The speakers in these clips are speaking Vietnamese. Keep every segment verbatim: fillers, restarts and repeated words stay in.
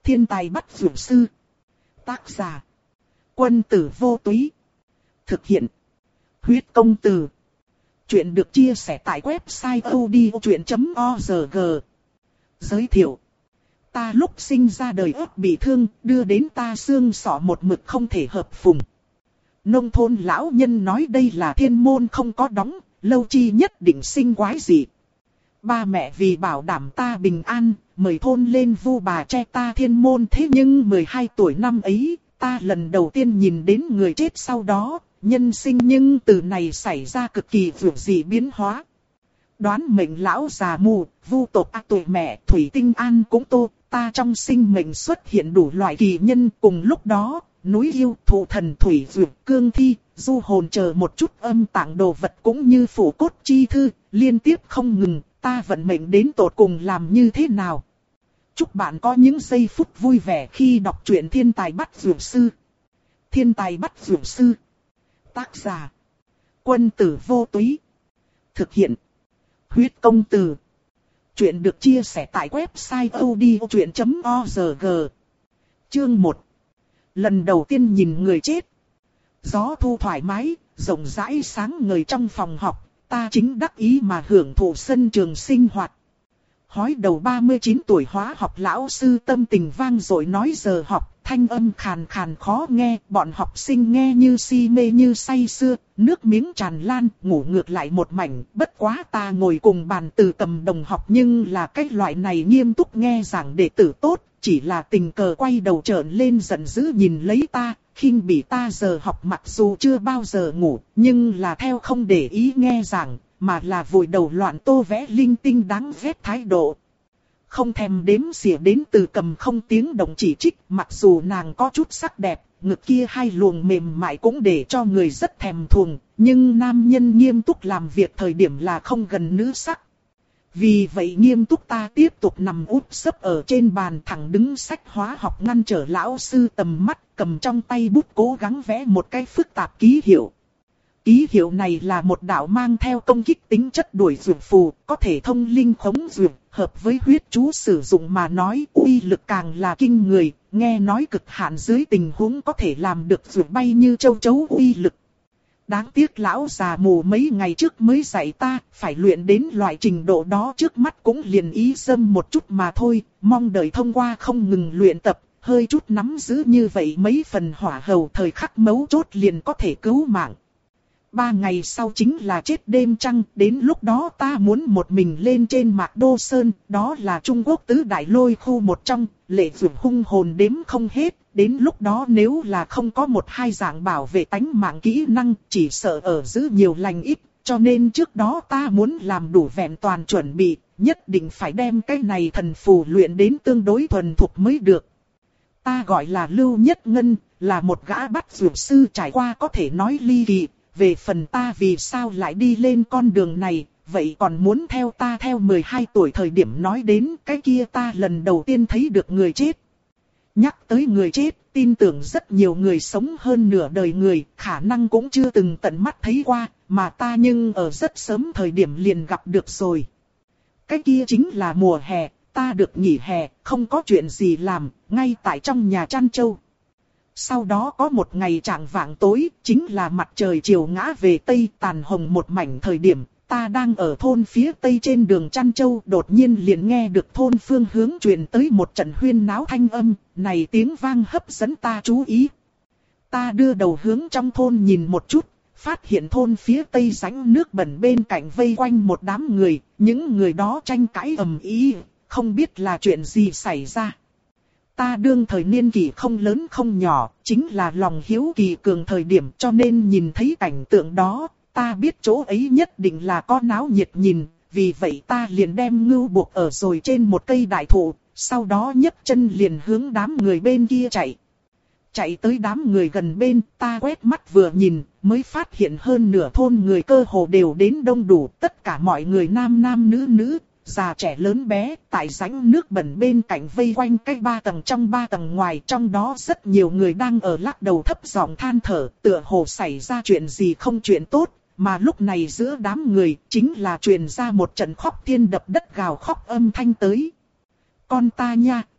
Thiên tài bắt dược sư. Tác giả. Quân tử vô túy. Thực hiện. Huyết công từ. Chuyện được chia sẻ tại website odchuyện chấm org. Giới thiệu. Ta lúc sinh ra đời ớt bị thương, đưa đến ta xương sọ một mực không thể hợp phùng. Nông thôn lão nhân nói đây là thiên môn không có đóng, lâu chi nhất định sinh quái gì. Ba mẹ vì bảo đảm ta bình an, mời thôn lên vu bà che ta thiên môn. Thế nhưng mười hai tuổi năm ấy, ta lần đầu tiên nhìn đến người chết sau đó, nhân sinh nhưng từ này xảy ra cực kỳ vượt dị biến hóa. Đoán mệnh lão già mù, vu tộc ác tuổi mẹ, thủy tinh an cũng tô, ta trong sinh mệnh xuất hiện đủ loại kỳ nhân. Cùng lúc đó, núi yêu, thụ thần thủy vượt, cương thi, du hồn chờ một chút âm tạng đồ vật cũng như phủ cốt chi thư, liên tiếp không ngừng. Ta vận mệnh đến tột cùng làm như thế nào? Chúc bạn có những giây phút vui vẻ khi đọc truyện Thiên tài bắt dược sư. Thiên tài bắt dược sư. Tác giả. Quân tử vô túy. Thực hiện. Huyết công từ. Chuyện được chia sẻ tại website odchuyện chấm org. Chương một. Lần đầu tiên nhìn người chết. Gió thu thoải mái, rộng rãi sáng ngời trong phòng học. Ta chính đắc ý mà hưởng thụ sân trường sinh hoạt. Hói đầu ba mươi chín tuổi hóa học lão sư tâm tình vang dội nói giờ học, thanh âm khàn khàn khó nghe, bọn học sinh nghe như si mê như say sưa, nước miếng tràn lan, ngủ ngược lại một mảnh. Bất quá ta ngồi cùng bàn từ cầm đồng học nhưng là cái loại này nghiêm túc nghe giảng đệ tử tốt, chỉ là tình cờ quay đầu trợn lên giận dữ nhìn lấy ta. Khinh bỉ ta giờ học mặc dù chưa bao giờ ngủ, nhưng là theo không để ý nghe giảng, mà là vùi đầu loạn tô vẽ linh tinh đáng ghét thái độ. Không thèm đếm xỉa đến từ cầm không tiếng động chỉ trích, mặc dù nàng có chút sắc đẹp, ngực kia hai luồng mềm mại cũng để cho người rất thèm thuồng, nhưng nam nhân nghiêm túc làm việc thời điểm là không gần nữ sắc. Vì vậy nghiêm túc ta tiếp tục nằm úp sấp ở trên bàn thẳng đứng sách hóa học ngăn trở lão sư tầm mắt, cầm trong tay bút cố gắng vẽ một cái phức tạp ký hiệu. Ký hiệu này là một đạo mang theo công kích tính chất đuổi dược phù, có thể thông linh khống dược, hợp với huyết chú sử dụng mà nói uy lực càng là kinh người, nghe nói cực hạn dưới tình huống có thể làm được dược bay như châu chấu uy lực. Đáng tiếc lão già mù mấy ngày trước mới dạy ta, phải luyện đến loại trình độ đó trước mắt cũng liền ý dâm một chút mà thôi, mong đợi thông qua không ngừng luyện tập, hơi chút nắm giữ như vậy mấy phần hỏa hầu thời khắc mấu chốt liền có thể cứu mạng. Ba ngày sau chính là chết đêm trăng, đến lúc đó ta muốn một mình lên trên Mạc Đô Sơn, đó là Trung Quốc tứ đại lôi khu một trong, lệ dược hung hồn đếm không hết, đến lúc đó nếu là không có một hai dạng bảo vệ tánh mạng kỹ năng, chỉ sợ ở giữ nhiều lành ít, cho nên trước đó ta muốn làm đủ vẹn toàn chuẩn bị, nhất định phải đem cái này thần phù luyện đến tương đối thuần thục mới được. Ta gọi là Lưu Nhất Ngân, là một gã bắt dược sư trải qua có thể nói ly kỳ. Về phần ta vì sao lại đi lên con đường này, vậy còn muốn theo ta theo mười hai tuổi thời điểm nói đến cái kia ta lần đầu tiên thấy được người chết. Nhắc tới người chết, tin tưởng rất nhiều người sống hơn nửa đời người, khả năng cũng chưa từng tận mắt thấy qua, mà ta nhưng ở rất sớm thời điểm liền gặp được rồi. Cái kia chính là mùa hè, ta được nghỉ hè, không có chuyện gì làm, ngay tại trong nhà chăn trâu. Sau đó có một ngày chạng vạng tối, chính là mặt trời chiều ngã về tây tàn hồng một mảnh thời điểm, ta đang ở thôn phía tây trên đường chăn trâu, đột nhiên liền nghe được thôn phương hướng truyền tới một trận huyên náo thanh âm, này tiếng vang hấp dẫn ta chú ý. Ta đưa đầu hướng trong thôn nhìn một chút, phát hiện thôn phía tây rãnh nước bẩn bên cạnh vây quanh một đám người, những người đó tranh cãi ầm ĩ, không biết là chuyện gì xảy ra. Ta đương thời niên kỷ không lớn không nhỏ, chính là lòng hiếu kỳ cường thời điểm, cho nên nhìn thấy cảnh tượng đó, ta biết chỗ ấy nhất định là có náo nhiệt nhìn, vì vậy ta liền đem ngưu buộc ở rồi trên một cây đại thụ, sau đó nhấc chân liền hướng đám người bên kia chạy. Chạy tới đám người gần bên, ta quét mắt vừa nhìn, mới phát hiện hơn nửa thôn người cơ hồ đều đến đông đủ, tất cả mọi người nam nam nữ nữ. Già trẻ lớn bé, tại rãnh nước bẩn bên cạnh vây quanh cái ba tầng trong ba tầng ngoài, trong đó rất nhiều người đang ở lắc đầu thấp giọng than thở, tựa hồ xảy ra chuyện gì không chuyện tốt, mà lúc này giữa đám người, chính là truyền ra một trận khóc thiên đập đất gào khóc âm thanh tới. Con ta nha,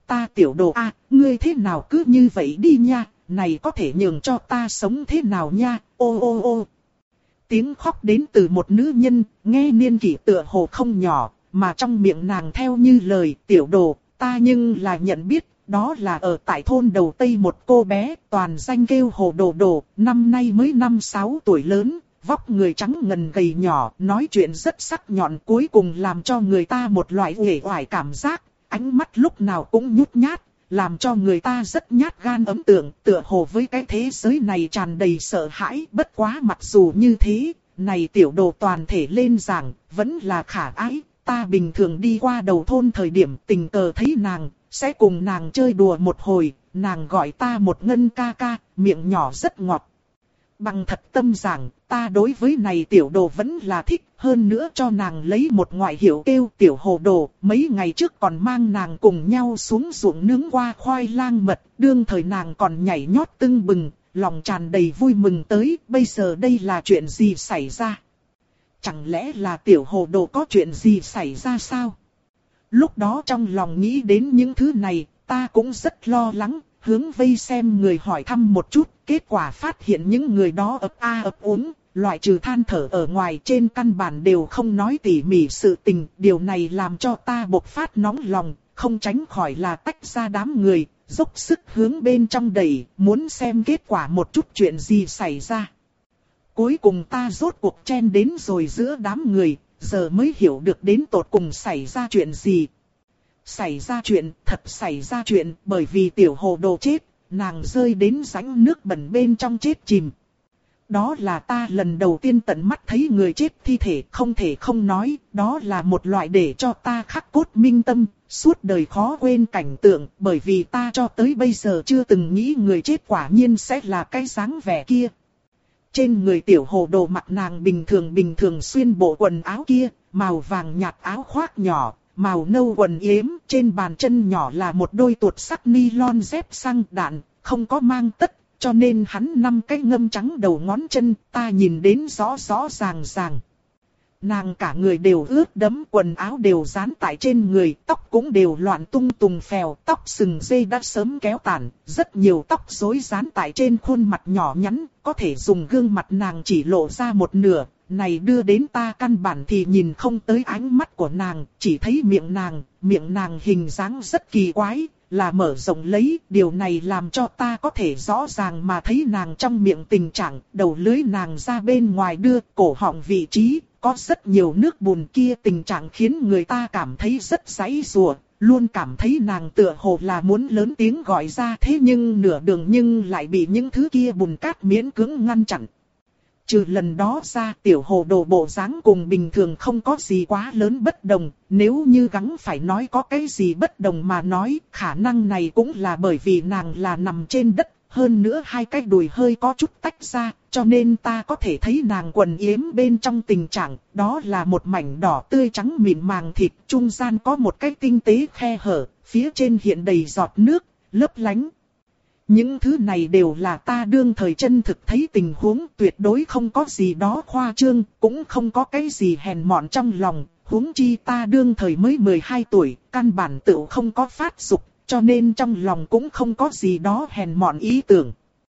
ta tiểu đồ a, ngươi thế nào cứ như vậy đi nha, này có thể nhường cho ta sống thế nào nha, ô ô ô. Tiếng khóc đến từ một nữ nhân, nghe niên kỷ tựa hồ không nhỏ, mà trong miệng nàng theo như lời tiểu đồ, ta nhưng là nhận biết, đó là ở tại thôn đầu Tây một cô bé, toàn danh kêu Hồ Đồ Đồ, năm nay mới năm sáu tuổi lớn, vóc người trắng ngần gầy nhỏ, nói chuyện rất sắc nhọn, cuối cùng làm cho người ta một loại uể oải cảm giác, ánh mắt lúc nào cũng nhút nhát, làm cho người ta rất nhát gan ấn tượng, tựa hồ với cái thế giới này tràn đầy sợ hãi. Bất quá mặc dù như thế, này tiểu đồ toàn thể lên giảng, vẫn là khả ái. Ta bình thường đi qua đầu thôn thời điểm tình cờ thấy nàng, sẽ cùng nàng chơi đùa một hồi, nàng gọi ta một ngân ca ca, miệng nhỏ rất ngọt. Bằng thật tâm giảng, ta đối với này tiểu đồ vẫn là thích, hơn nữa cho nàng lấy một ngoại hiệu kêu tiểu hồ đồ, mấy ngày trước còn mang nàng cùng nhau xuống ruộng nướng qua khoai lang mật, đương thời nàng còn nhảy nhót tưng bừng, lòng tràn đầy vui mừng tới, bây giờ đây là chuyện gì xảy ra? Chẳng lẽ là tiểu hồ đồ có chuyện gì xảy ra sao? Lúc đó trong lòng nghĩ đến những thứ này, ta cũng rất lo lắng, hướng vây xem người hỏi thăm một chút, kết quả phát hiện những người đó ấp a ấp úng, loại trừ than thở ở ngoài trên căn bản đều không nói tỉ mỉ sự tình, điều này làm cho ta bộc phát nóng lòng, không tránh khỏi là tách ra đám người, dốc sức hướng bên trong đẩy, muốn xem kết quả một chút chuyện gì xảy ra. Cuối cùng ta rốt cuộc chen đến rồi giữa đám người, giờ mới hiểu được đến tột cùng xảy ra chuyện gì. Xảy ra chuyện, thật xảy ra chuyện, bởi vì tiểu hồ đồ chết, nàng rơi đến rãnh nước bẩn bên trong chết chìm. Đó là ta lần đầu tiên tận mắt thấy người chết thi thể, không thể không nói, đó là một loại để cho ta khắc cốt minh tâm, suốt đời khó quên cảnh tượng, bởi vì ta cho tới bây giờ chưa từng nghĩ người chết quả nhiên sẽ là cái dáng vẻ kia. Trên người tiểu hồ đồ mặc nàng bình thường bình thường xuyên bộ quần áo kia, màu vàng nhạt áo khoác nhỏ, màu nâu quần yếm, trên bàn chân nhỏ là một đôi tuột sắc nylon dép xăng đạn, không có mang tất, cho nên hắn năm cái ngâm trắng đầu ngón chân, ta nhìn đến rõ rõ ràng ràng. Nàng cả người đều ướt đẫm, quần áo đều dán tại trên người, tóc cũng đều loạn tung tùng phèo, tóc sừng dây đã sớm kéo tản, rất nhiều tóc rối dán tại trên khuôn mặt nhỏ nhắn, có thể dùng gương mặt nàng chỉ lộ ra một nửa, này đưa đến ta căn bản thì nhìn không tới ánh mắt của nàng, chỉ thấy miệng nàng, miệng nàng hình dáng rất kỳ quái, là mở rộng lấy, điều này làm cho ta có thể rõ ràng mà thấy nàng trong miệng tình trạng, đầu lưỡi nàng ra bên ngoài đưa, cổ họng vị trí, có rất nhiều nước bùn kia, tình trạng khiến người ta cảm thấy rất giãy giụa, luôn cảm thấy nàng tựa hồ là muốn lớn tiếng gọi ra, thế nhưng nửa đường nhưng lại bị những thứ kia bùn cát miễn cưỡng ngăn chặn. Trừ lần đó ra, tiểu hồ đồ bộ dáng cùng bình thường không có gì quá lớn bất đồng, nếu như gắng phải nói có cái gì bất đồng mà nói, khả năng này cũng là bởi vì nàng là nằm trên đất, hơn nữa hai cái đùi hơi có chút tách ra, cho nên ta có thể thấy nàng quần yếm bên trong tình trạng, đó là một mảnh đỏ tươi trắng mịn màng thịt, trung gian có một cái tinh tế khe hở, phía trên hiện đầy giọt nước, lấp lánh. Những thứ này đều là ta đương thời chân thực thấy tình huống, tuyệt đối không có gì đó khoa trương, cũng không có cái gì hèn mọn trong lòng, huống chi ta đương thời mới mười hai tuổi, căn bản tự không có phát dục, cho nên trong lòng cũng không có gì đó hèn mọn ý tưởng.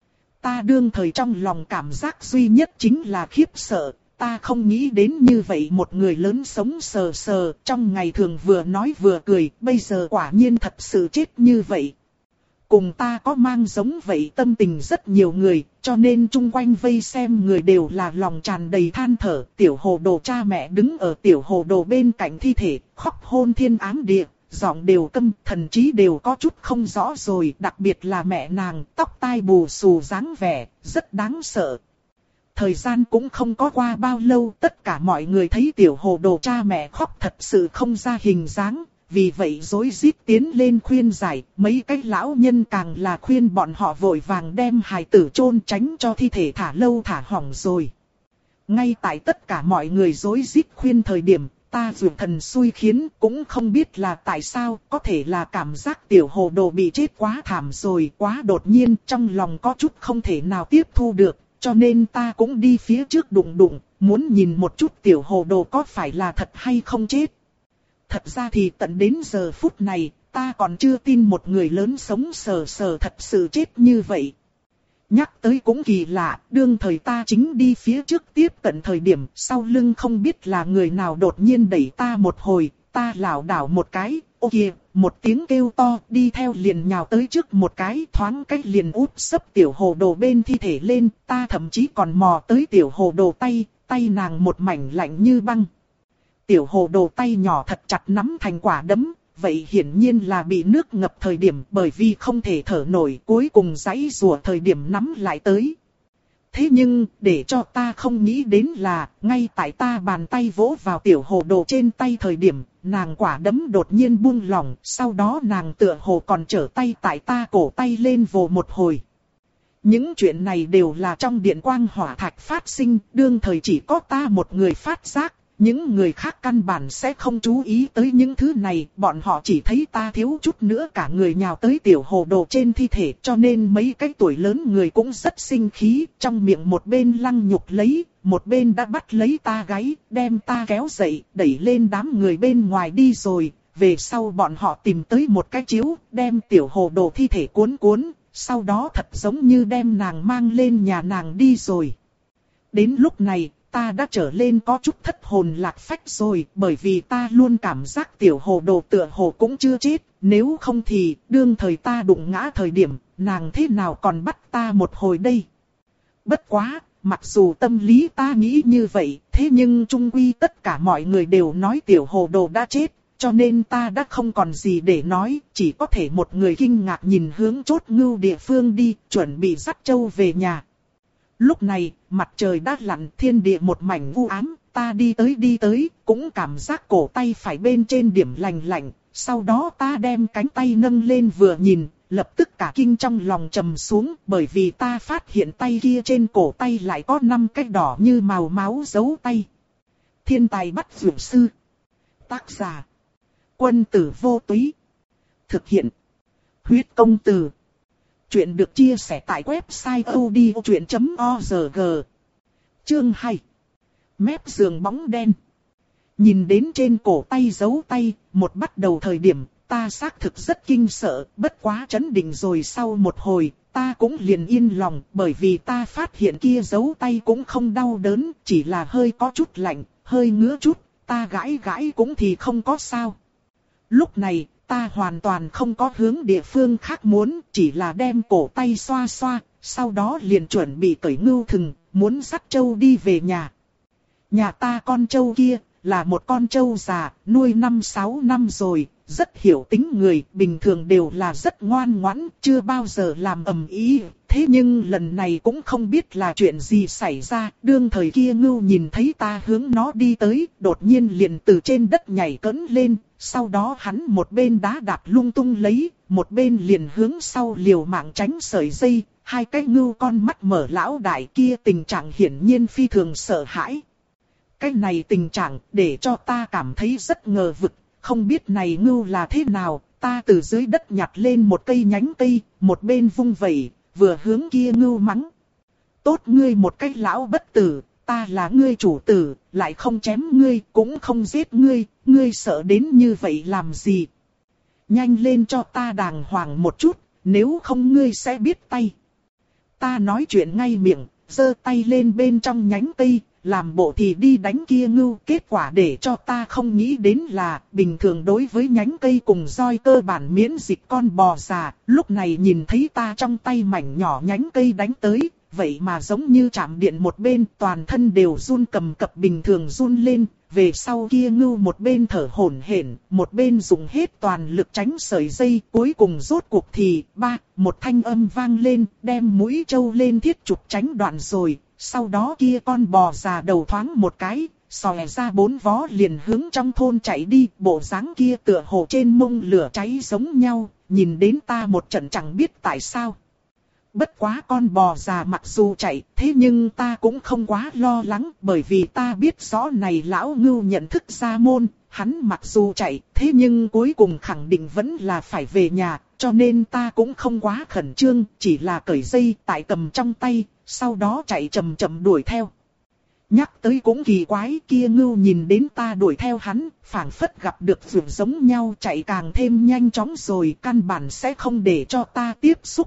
Ta đương thời trong lòng cảm giác duy nhất chính là khiếp sợ, ta không nghĩ đến như vậy một người lớn sống sờ sờ, trong ngày thường vừa nói vừa cười, bây giờ quả nhiên thật sự chết như vậy. Cùng ta có mang giống vậy tâm tình rất nhiều người, cho nên chung quanh vây xem người đều là lòng tràn đầy than thở. Tiểu hồ đồ cha mẹ đứng ở tiểu hồ đồ bên cạnh thi thể, khóc hôn thiên ám địa, giọng đều câm, thần trí đều có chút không rõ rồi. Đặc biệt là mẹ nàng, tóc tai bù xù dáng vẻ, rất đáng sợ. Thời gian cũng không có qua bao lâu, tất cả mọi người thấy tiểu hồ đồ cha mẹ khóc thật sự không ra hình dáng. Vì vậy rối rít tiến lên khuyên giải, mấy cái lão nhân càng là khuyên bọn họ vội vàng đem hài tử chôn tránh cho thi thể thả lâu thả hỏng rồi. Ngay tại tất cả mọi người rối rít khuyên thời điểm, ta dường thần xui khiến, cũng không biết là tại sao, có thể là cảm giác tiểu hồ đồ bị chết quá thảm rồi, quá đột nhiên, trong lòng có chút không thể nào tiếp thu được, cho nên ta cũng đi phía trước đụng đụng, muốn nhìn một chút tiểu hồ đồ có phải là thật hay không chết. Thật ra thì tận đến giờ phút này, ta còn chưa tin một người lớn sống sờ sờ thật sự chết như vậy. Nhắc tới cũng kỳ lạ, đương thời ta chính đi phía trước tiếp cận thời điểm, sau lưng không biết là người nào đột nhiên đẩy ta một hồi, ta lảo đảo một cái, ô kìa, một tiếng kêu to, đi theo liền nhào tới trước một cái, thoáng cách liền úp sấp tiểu hồ đồ bên thi thể lên, ta thậm chí còn mò tới tiểu hồ đồ tay, tay nàng một mảnh lạnh như băng. Tiểu hồ đồ tay nhỏ thật chặt nắm thành quả đấm, vậy hiển nhiên là bị nước ngập thời điểm bởi vì không thể thở nổi, cuối cùng giãy giụa thời điểm nắm lại tới. Thế nhưng, để cho ta không nghĩ đến là, ngay tại ta bàn tay vỗ vào tiểu hồ đồ trên tay thời điểm, nàng quả đấm đột nhiên buông lỏng, sau đó nàng tựa hồ còn trở tay tại ta cổ tay lên vồ một hồi. Những chuyện này đều là trong điện quang hỏa thạch phát sinh, đương thời chỉ có ta một người phát giác. Những người khác căn bản sẽ không chú ý tới những thứ này, bọn họ chỉ thấy ta thiếu chút nữa cả người nhào tới tiểu hồ đồ trên thi thể, cho nên mấy cái tuổi lớn người cũng rất sinh khí, trong miệng một bên lăng nhục lấy, một bên đã bắt lấy ta gáy, đem ta kéo dậy, đẩy lên đám người bên ngoài đi rồi, về sau bọn họ tìm tới một cái chiếu, đem tiểu hồ đồ thi thể cuốn cuốn, sau đó thật giống như đem nàng mang lên nhà nàng đi rồi. Đến lúc này, ta đã trở lên có chút thất hồn lạc phách rồi, bởi vì ta luôn cảm giác tiểu hồ đồ tựa hồ cũng chưa chết, nếu không thì, đương thời ta đụng ngã thời điểm, nàng thế nào còn bắt ta một hồi đây. Bất quá, mặc dù tâm lý ta nghĩ như vậy, thế nhưng chung quy tất cả mọi người đều nói tiểu hồ đồ đã chết, cho nên ta đã không còn gì để nói, chỉ có thể một người kinh ngạc nhìn hướng chốt ngưu địa phương đi, chuẩn bị dắt trâu về nhà. Lúc này, mặt trời đã lặn, thiên địa một mảnh u ám, ta đi tới đi tới, cũng cảm giác cổ tay phải bên trên điểm lạnh lạnh, sau đó ta đem cánh tay nâng lên vừa nhìn, lập tức cả kinh trong lòng trầm xuống, bởi vì ta phát hiện tay kia trên cổ tay lại có năm cái đỏ như màu máu dấu tay. Thiên tài bắt dược sư. Tác giả: Quân tử vô túy. Thực hiện: Huyết công từ. Chuyện được chia sẻ tại website odchuyện chấm org. Chương hai. Mép giường bóng đen. Nhìn đến trên cổ tay dấu tay, một bắt đầu thời điểm, ta xác thực rất kinh sợ, bất quá chấn định rồi sau một hồi, ta cũng liền yên lòng, bởi vì ta phát hiện kia dấu tay cũng không đau đớn, chỉ là hơi có chút lạnh, hơi ngứa chút, ta gãi gãi cũng thì không có sao. Lúc này, ta hoàn toàn không có hướng địa phương khác muốn, chỉ là đem cổ tay xoa xoa, sau đó liền chuẩn bị cởi ngưu thừng, muốn dắt trâu đi về nhà. Nhà ta con trâu kia, là một con trâu già, nuôi năm sáu năm rồi, rất hiểu tính người, bình thường đều là rất ngoan ngoãn, chưa bao giờ làm ầm ĩ. Thế nhưng lần này cũng không biết là chuyện gì xảy ra, đương thời kia ngưu nhìn thấy ta hướng nó đi tới, đột nhiên liền từ trên đất nhảy cẫng lên, sau đó hắn một bên đá đạp lung tung lấy, một bên liền hướng sau liều mạng tránh sợi dây, hai cái ngưu con mắt mở lão đại kia tình trạng hiển nhiên phi thường sợ hãi. Cái này tình trạng để cho ta cảm thấy rất ngờ vực, không biết này ngưu là thế nào, ta từ dưới đất nhặt lên một cây nhánh cây, một bên vung vẩy, vừa hướng kia ngưu mắng. Tốt ngươi một cái lão bất tử, ta là ngươi chủ tử, lại không chém ngươi, cũng không giết ngươi, ngươi sợ đến như vậy làm gì? Nhanh lên cho ta đàng hoàng một chút, nếu không ngươi sẽ biết tay. Ta nói chuyện ngay miệng, giơ tay lên bên trong nhánh cây, làm bộ thì đi đánh kia ngưu. Kết quả để cho ta không nghĩ đến là, bình thường đối với nhánh cây cùng roi cơ bản miễn dịch con bò già, lúc này nhìn thấy ta trong tay mảnh nhỏ nhánh cây đánh tới, vậy mà giống như chạm điện một bên, toàn thân đều run cầm cập bình thường run lên. Về sau kia ngưu một bên thở hổn hển, một bên dùng hết toàn lực tránh sợi dây, cuối cùng rốt cuộc thì, ba, một thanh âm vang lên, đem mũi trâu lên thiết trục tránh đoạn rồi, sau đó kia con bò già đầu thoáng một cái, xòe ra bốn vó liền hướng trong thôn chạy đi, bộ dáng kia tựa hồ trên mông lửa cháy giống nhau, nhìn đến ta một trận chẳng biết tại sao. Bất quá con bò già mặc dù chạy, thế nhưng ta cũng không quá lo lắng, bởi vì ta biết rõ này lão ngưu nhận thức ra môn, hắn mặc dù chạy, thế nhưng cuối cùng khẳng định vẫn là phải về nhà, cho nên ta cũng không quá khẩn trương, chỉ là cởi dây tại cầm trong tay, sau đó chạy chậm chậm đuổi theo. Nhắc tới cũng kỳ quái, kia ngưu nhìn đến ta đuổi theo hắn, phảng phất gặp được vượt giống nhau, chạy càng thêm nhanh chóng rồi, căn bản sẽ không để cho ta tiếp xúc.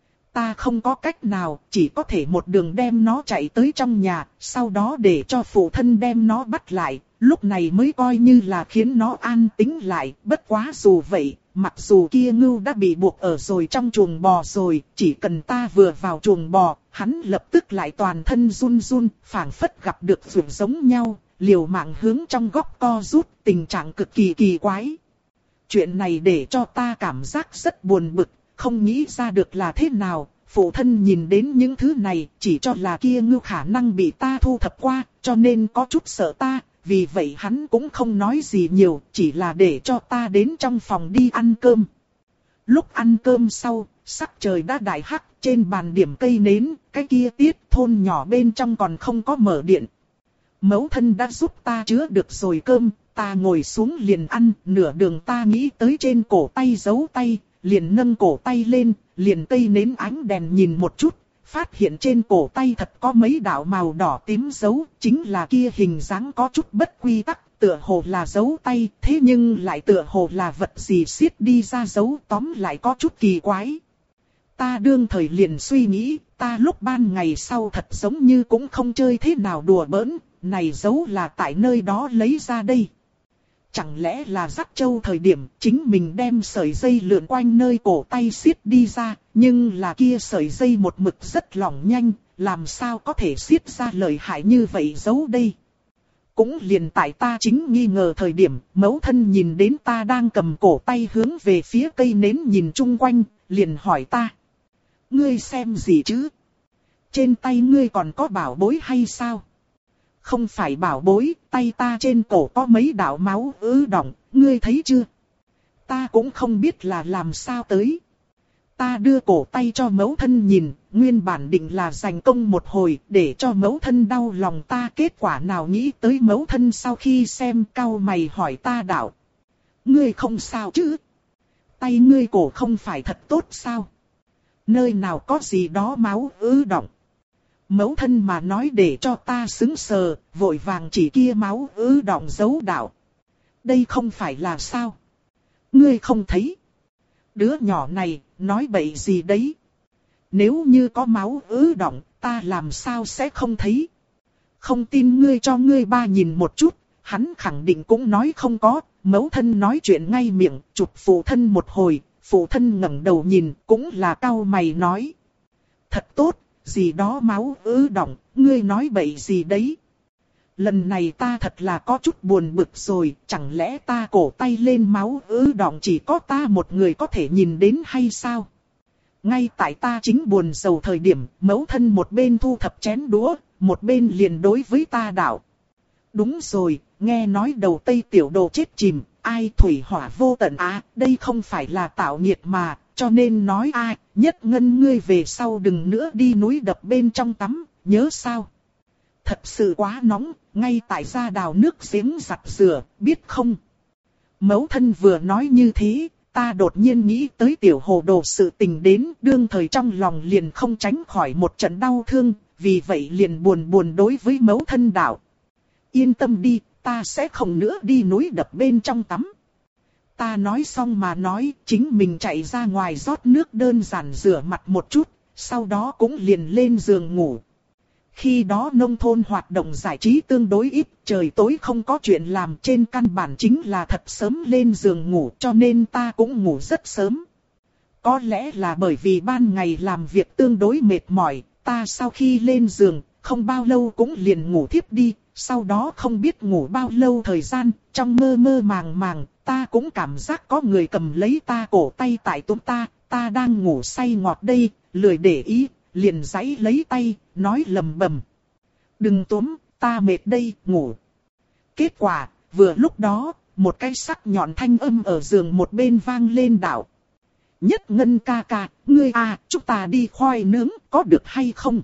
Ta không có cách nào, chỉ có thể một đường đem nó chạy tới trong nhà, sau đó để cho phụ thân đem nó bắt lại, lúc này mới coi như là khiến nó an tĩnh lại. Bất quá dù vậy, mặc dù kia ngưu đã bị buộc ở rồi trong chuồng bò rồi, chỉ cần ta vừa vào chuồng bò, hắn lập tức lại toàn thân run run, phảng phất gặp được vượt giống nhau, liều mạng hướng trong góc co rút, tình trạng cực kỳ kỳ quái. Chuyện này để cho ta cảm giác rất buồn bực, không nghĩ ra được là thế nào. Phụ thân nhìn đến những thứ này, chỉ cho là kia ngưu khả năng bị ta thu thập qua, cho nên có chút sợ ta, vì vậy hắn cũng không nói gì nhiều, chỉ là để cho ta đến trong phòng đi ăn cơm. Lúc ăn cơm sau, sắc trời đã đại hắc, trên bàn điểm cây nến, cái kia tiết thôn nhỏ bên trong còn không có mở điện. Mẫu thân đã giúp ta chứa được rồi cơm, ta ngồi xuống liền ăn, nửa đường ta nghĩ tới trên cổ tay giấu tay, liền nâng cổ tay lên, liền cây nến ánh đèn nhìn một chút, phát hiện trên cổ tay thật có mấy đạo màu đỏ tím dấu, chính là kia hình dáng có chút bất quy tắc, tựa hồ là dấu tay, thế nhưng lại tựa hồ là vật gì xiết đi ra dấu, tóm lại có chút kỳ quái. Ta đương thời liền suy nghĩ, ta lúc ban ngày sau thật giống như cũng không chơi thế nào đùa bỡn, này dấu là tại nơi đó lấy ra đây. Chẳng lẽ là dắt châu thời điểm chính mình đem sợi dây lượn quanh nơi cổ tay xiết đi ra, nhưng là kia sợi dây một mực rất lỏng nhanh, làm sao có thể xiết ra lợi hại như vậy giấu đây. Cũng liền tại ta chính nghi ngờ thời điểm, mẫu thân nhìn đến ta đang cầm cổ tay hướng về phía cây nến nhìn chung quanh, liền hỏi ta. Ngươi xem gì chứ? Trên tay ngươi còn có bảo bối hay sao? Không phải bảo bối, tay ta trên cổ có mấy đạo máu ứ đọng, ngươi thấy chưa? Ta cũng không biết là làm sao tới. Ta đưa cổ tay cho mẫu thân nhìn, nguyên bản định là giành công một hồi, để cho mẫu thân đau lòng ta, kết quả nào nghĩ tới mẫu thân sau khi xem cau mày hỏi ta đạo. Ngươi không sao chứ? Tay ngươi cổ không phải thật tốt sao? Nơi nào có gì đó máu ứ đọng. Mẫu thân mà nói để cho ta sững sờ, vội vàng chỉ kia máu ứ đọng dấu đạo. Đây không phải là sao? Ngươi không thấy? Đứa nhỏ này, nói bậy gì đấy? Nếu như có máu ứ đọng, ta làm sao sẽ không thấy? Không tin ngươi cho ngươi ba nhìn một chút, hắn khẳng định cũng nói không có. Mẫu thân nói chuyện ngay miệng, chụp phụ thân một hồi, phụ thân ngẩng đầu nhìn, cũng là cau mày nói. Thật tốt. Gì đó máu ứ đọng, ngươi nói bậy gì đấy? Lần này ta thật là có chút buồn bực rồi, chẳng lẽ ta cổ tay lên máu ứ đọng chỉ có ta một người có thể nhìn đến hay sao? Ngay tại ta chính buồn sầu thời điểm, mẫu thân một bên thu thập chén đũa, một bên liền đối với ta đạo. Đúng rồi, nghe nói đầu Tây tiểu đồ chết chìm, ai thủy hỏa vô tận á, đây không phải là tạo nghiệt mà. Cho nên nói ai, nhất ngân ngươi về sau đừng nữa đi núi đập bên trong tắm, nhớ sao? Thật sự quá nóng, ngay tại ra đào nước giếng giặt rửa, biết không? Mẫu thân vừa nói như thế, ta đột nhiên nghĩ tới tiểu hồ đồ sự tình đến, đương thời trong lòng liền không tránh khỏi một trận đau thương, vì vậy liền buồn buồn đối với mẫu thân đạo. Yên tâm đi, ta sẽ không nữa đi núi đập bên trong tắm. Ta nói xong mà nói, chính mình chạy ra ngoài rót nước đơn giản rửa mặt một chút, sau đó cũng liền lên giường ngủ. Khi đó nông thôn hoạt động giải trí tương đối ít, trời tối không có chuyện làm, trên căn bản chính là thật sớm lên giường ngủ, cho nên ta cũng ngủ rất sớm. Có lẽ là bởi vì ban ngày làm việc tương đối mệt mỏi, ta sau khi lên giường, không bao lâu cũng liền ngủ thiếp đi, sau đó không biết ngủ bao lâu thời gian, trong mơ mơ màng màng. Ta cũng cảm giác có người cầm lấy ta cổ tay tại túm ta, ta đang ngủ say ngọt đây, lười để ý, liền giãy lấy tay, nói lầm bầm. Đừng túm, ta mệt đây, ngủ. Kết quả, vừa lúc đó, một cái sắc nhọn thanh âm ở giường một bên vang lên đạo. Nhất ngân ca ca, ngươi à, chúng ta đi khoai nướng, có được hay không?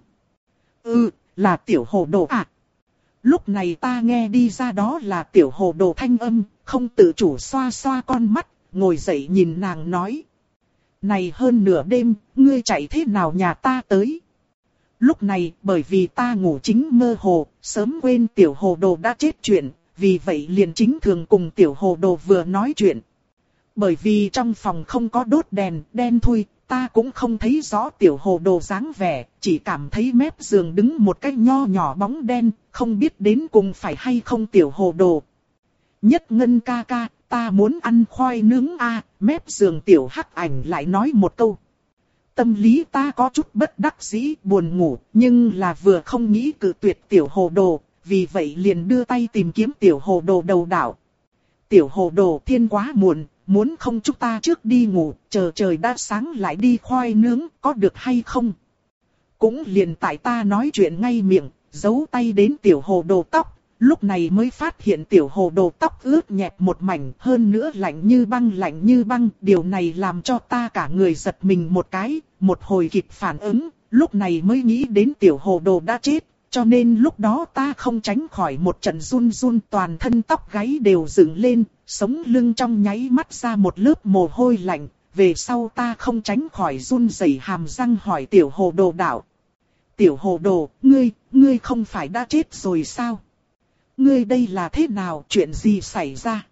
Ừ, là tiểu hồ đồ à. Lúc này ta nghe đi ra đó là tiểu hồ đồ thanh âm, không tự chủ xoa xoa con mắt, ngồi dậy nhìn nàng nói. Này hơn nửa đêm, ngươi chạy thế nào nhà ta tới? Lúc này, bởi vì ta ngủ chính mơ hồ, sớm quên tiểu hồ đồ đã chết chuyện, vì vậy liền chính thường cùng tiểu hồ đồ vừa nói chuyện. Bởi vì trong phòng không có đốt đèn, đen thui, ta cũng không thấy rõ tiểu hồ đồ dáng vẻ, chỉ cảm thấy mép giường đứng một cái nho nhỏ bóng đen, không biết đến cùng phải hay không tiểu hồ đồ. Nhất Ngân ca ca, ta muốn ăn khoai nướng a, mép giường tiểu hắc ảnh lại nói một câu. Tâm lý ta có chút bất đắc dĩ, buồn ngủ, nhưng là vừa không nghĩ cự tuyệt tiểu hồ đồ, vì vậy liền đưa tay tìm kiếm tiểu hồ đồ đầu đảo. Tiểu hồ đồ thiên quá muộn, muốn không chúng ta trước đi ngủ, chờ trời đã sáng lại đi khoai nướng, có được hay không? Cũng liền tại ta nói chuyện ngay miệng, giấu tay đến tiểu hồ đồ tóc, lúc này mới phát hiện tiểu hồ đồ tóc ướt nhẹp một mảnh, hơn nữa lạnh như băng lạnh như băng, điều này làm cho ta cả người giật mình một cái, một hồi kịp phản ứng, lúc này mới nghĩ đến tiểu hồ đồ đã chết. Cho nên lúc đó ta không tránh khỏi một trận run run, toàn thân tóc gáy đều dựng lên, sống lưng trong nháy mắt ra một lớp mồ hôi lạnh. Về sau ta không tránh khỏi run rẩy hàm răng hỏi tiểu hồ đồ đạo. Tiểu hồ đồ, ngươi, ngươi không phải đã chết rồi sao? Ngươi đây là thế nào, chuyện gì xảy ra?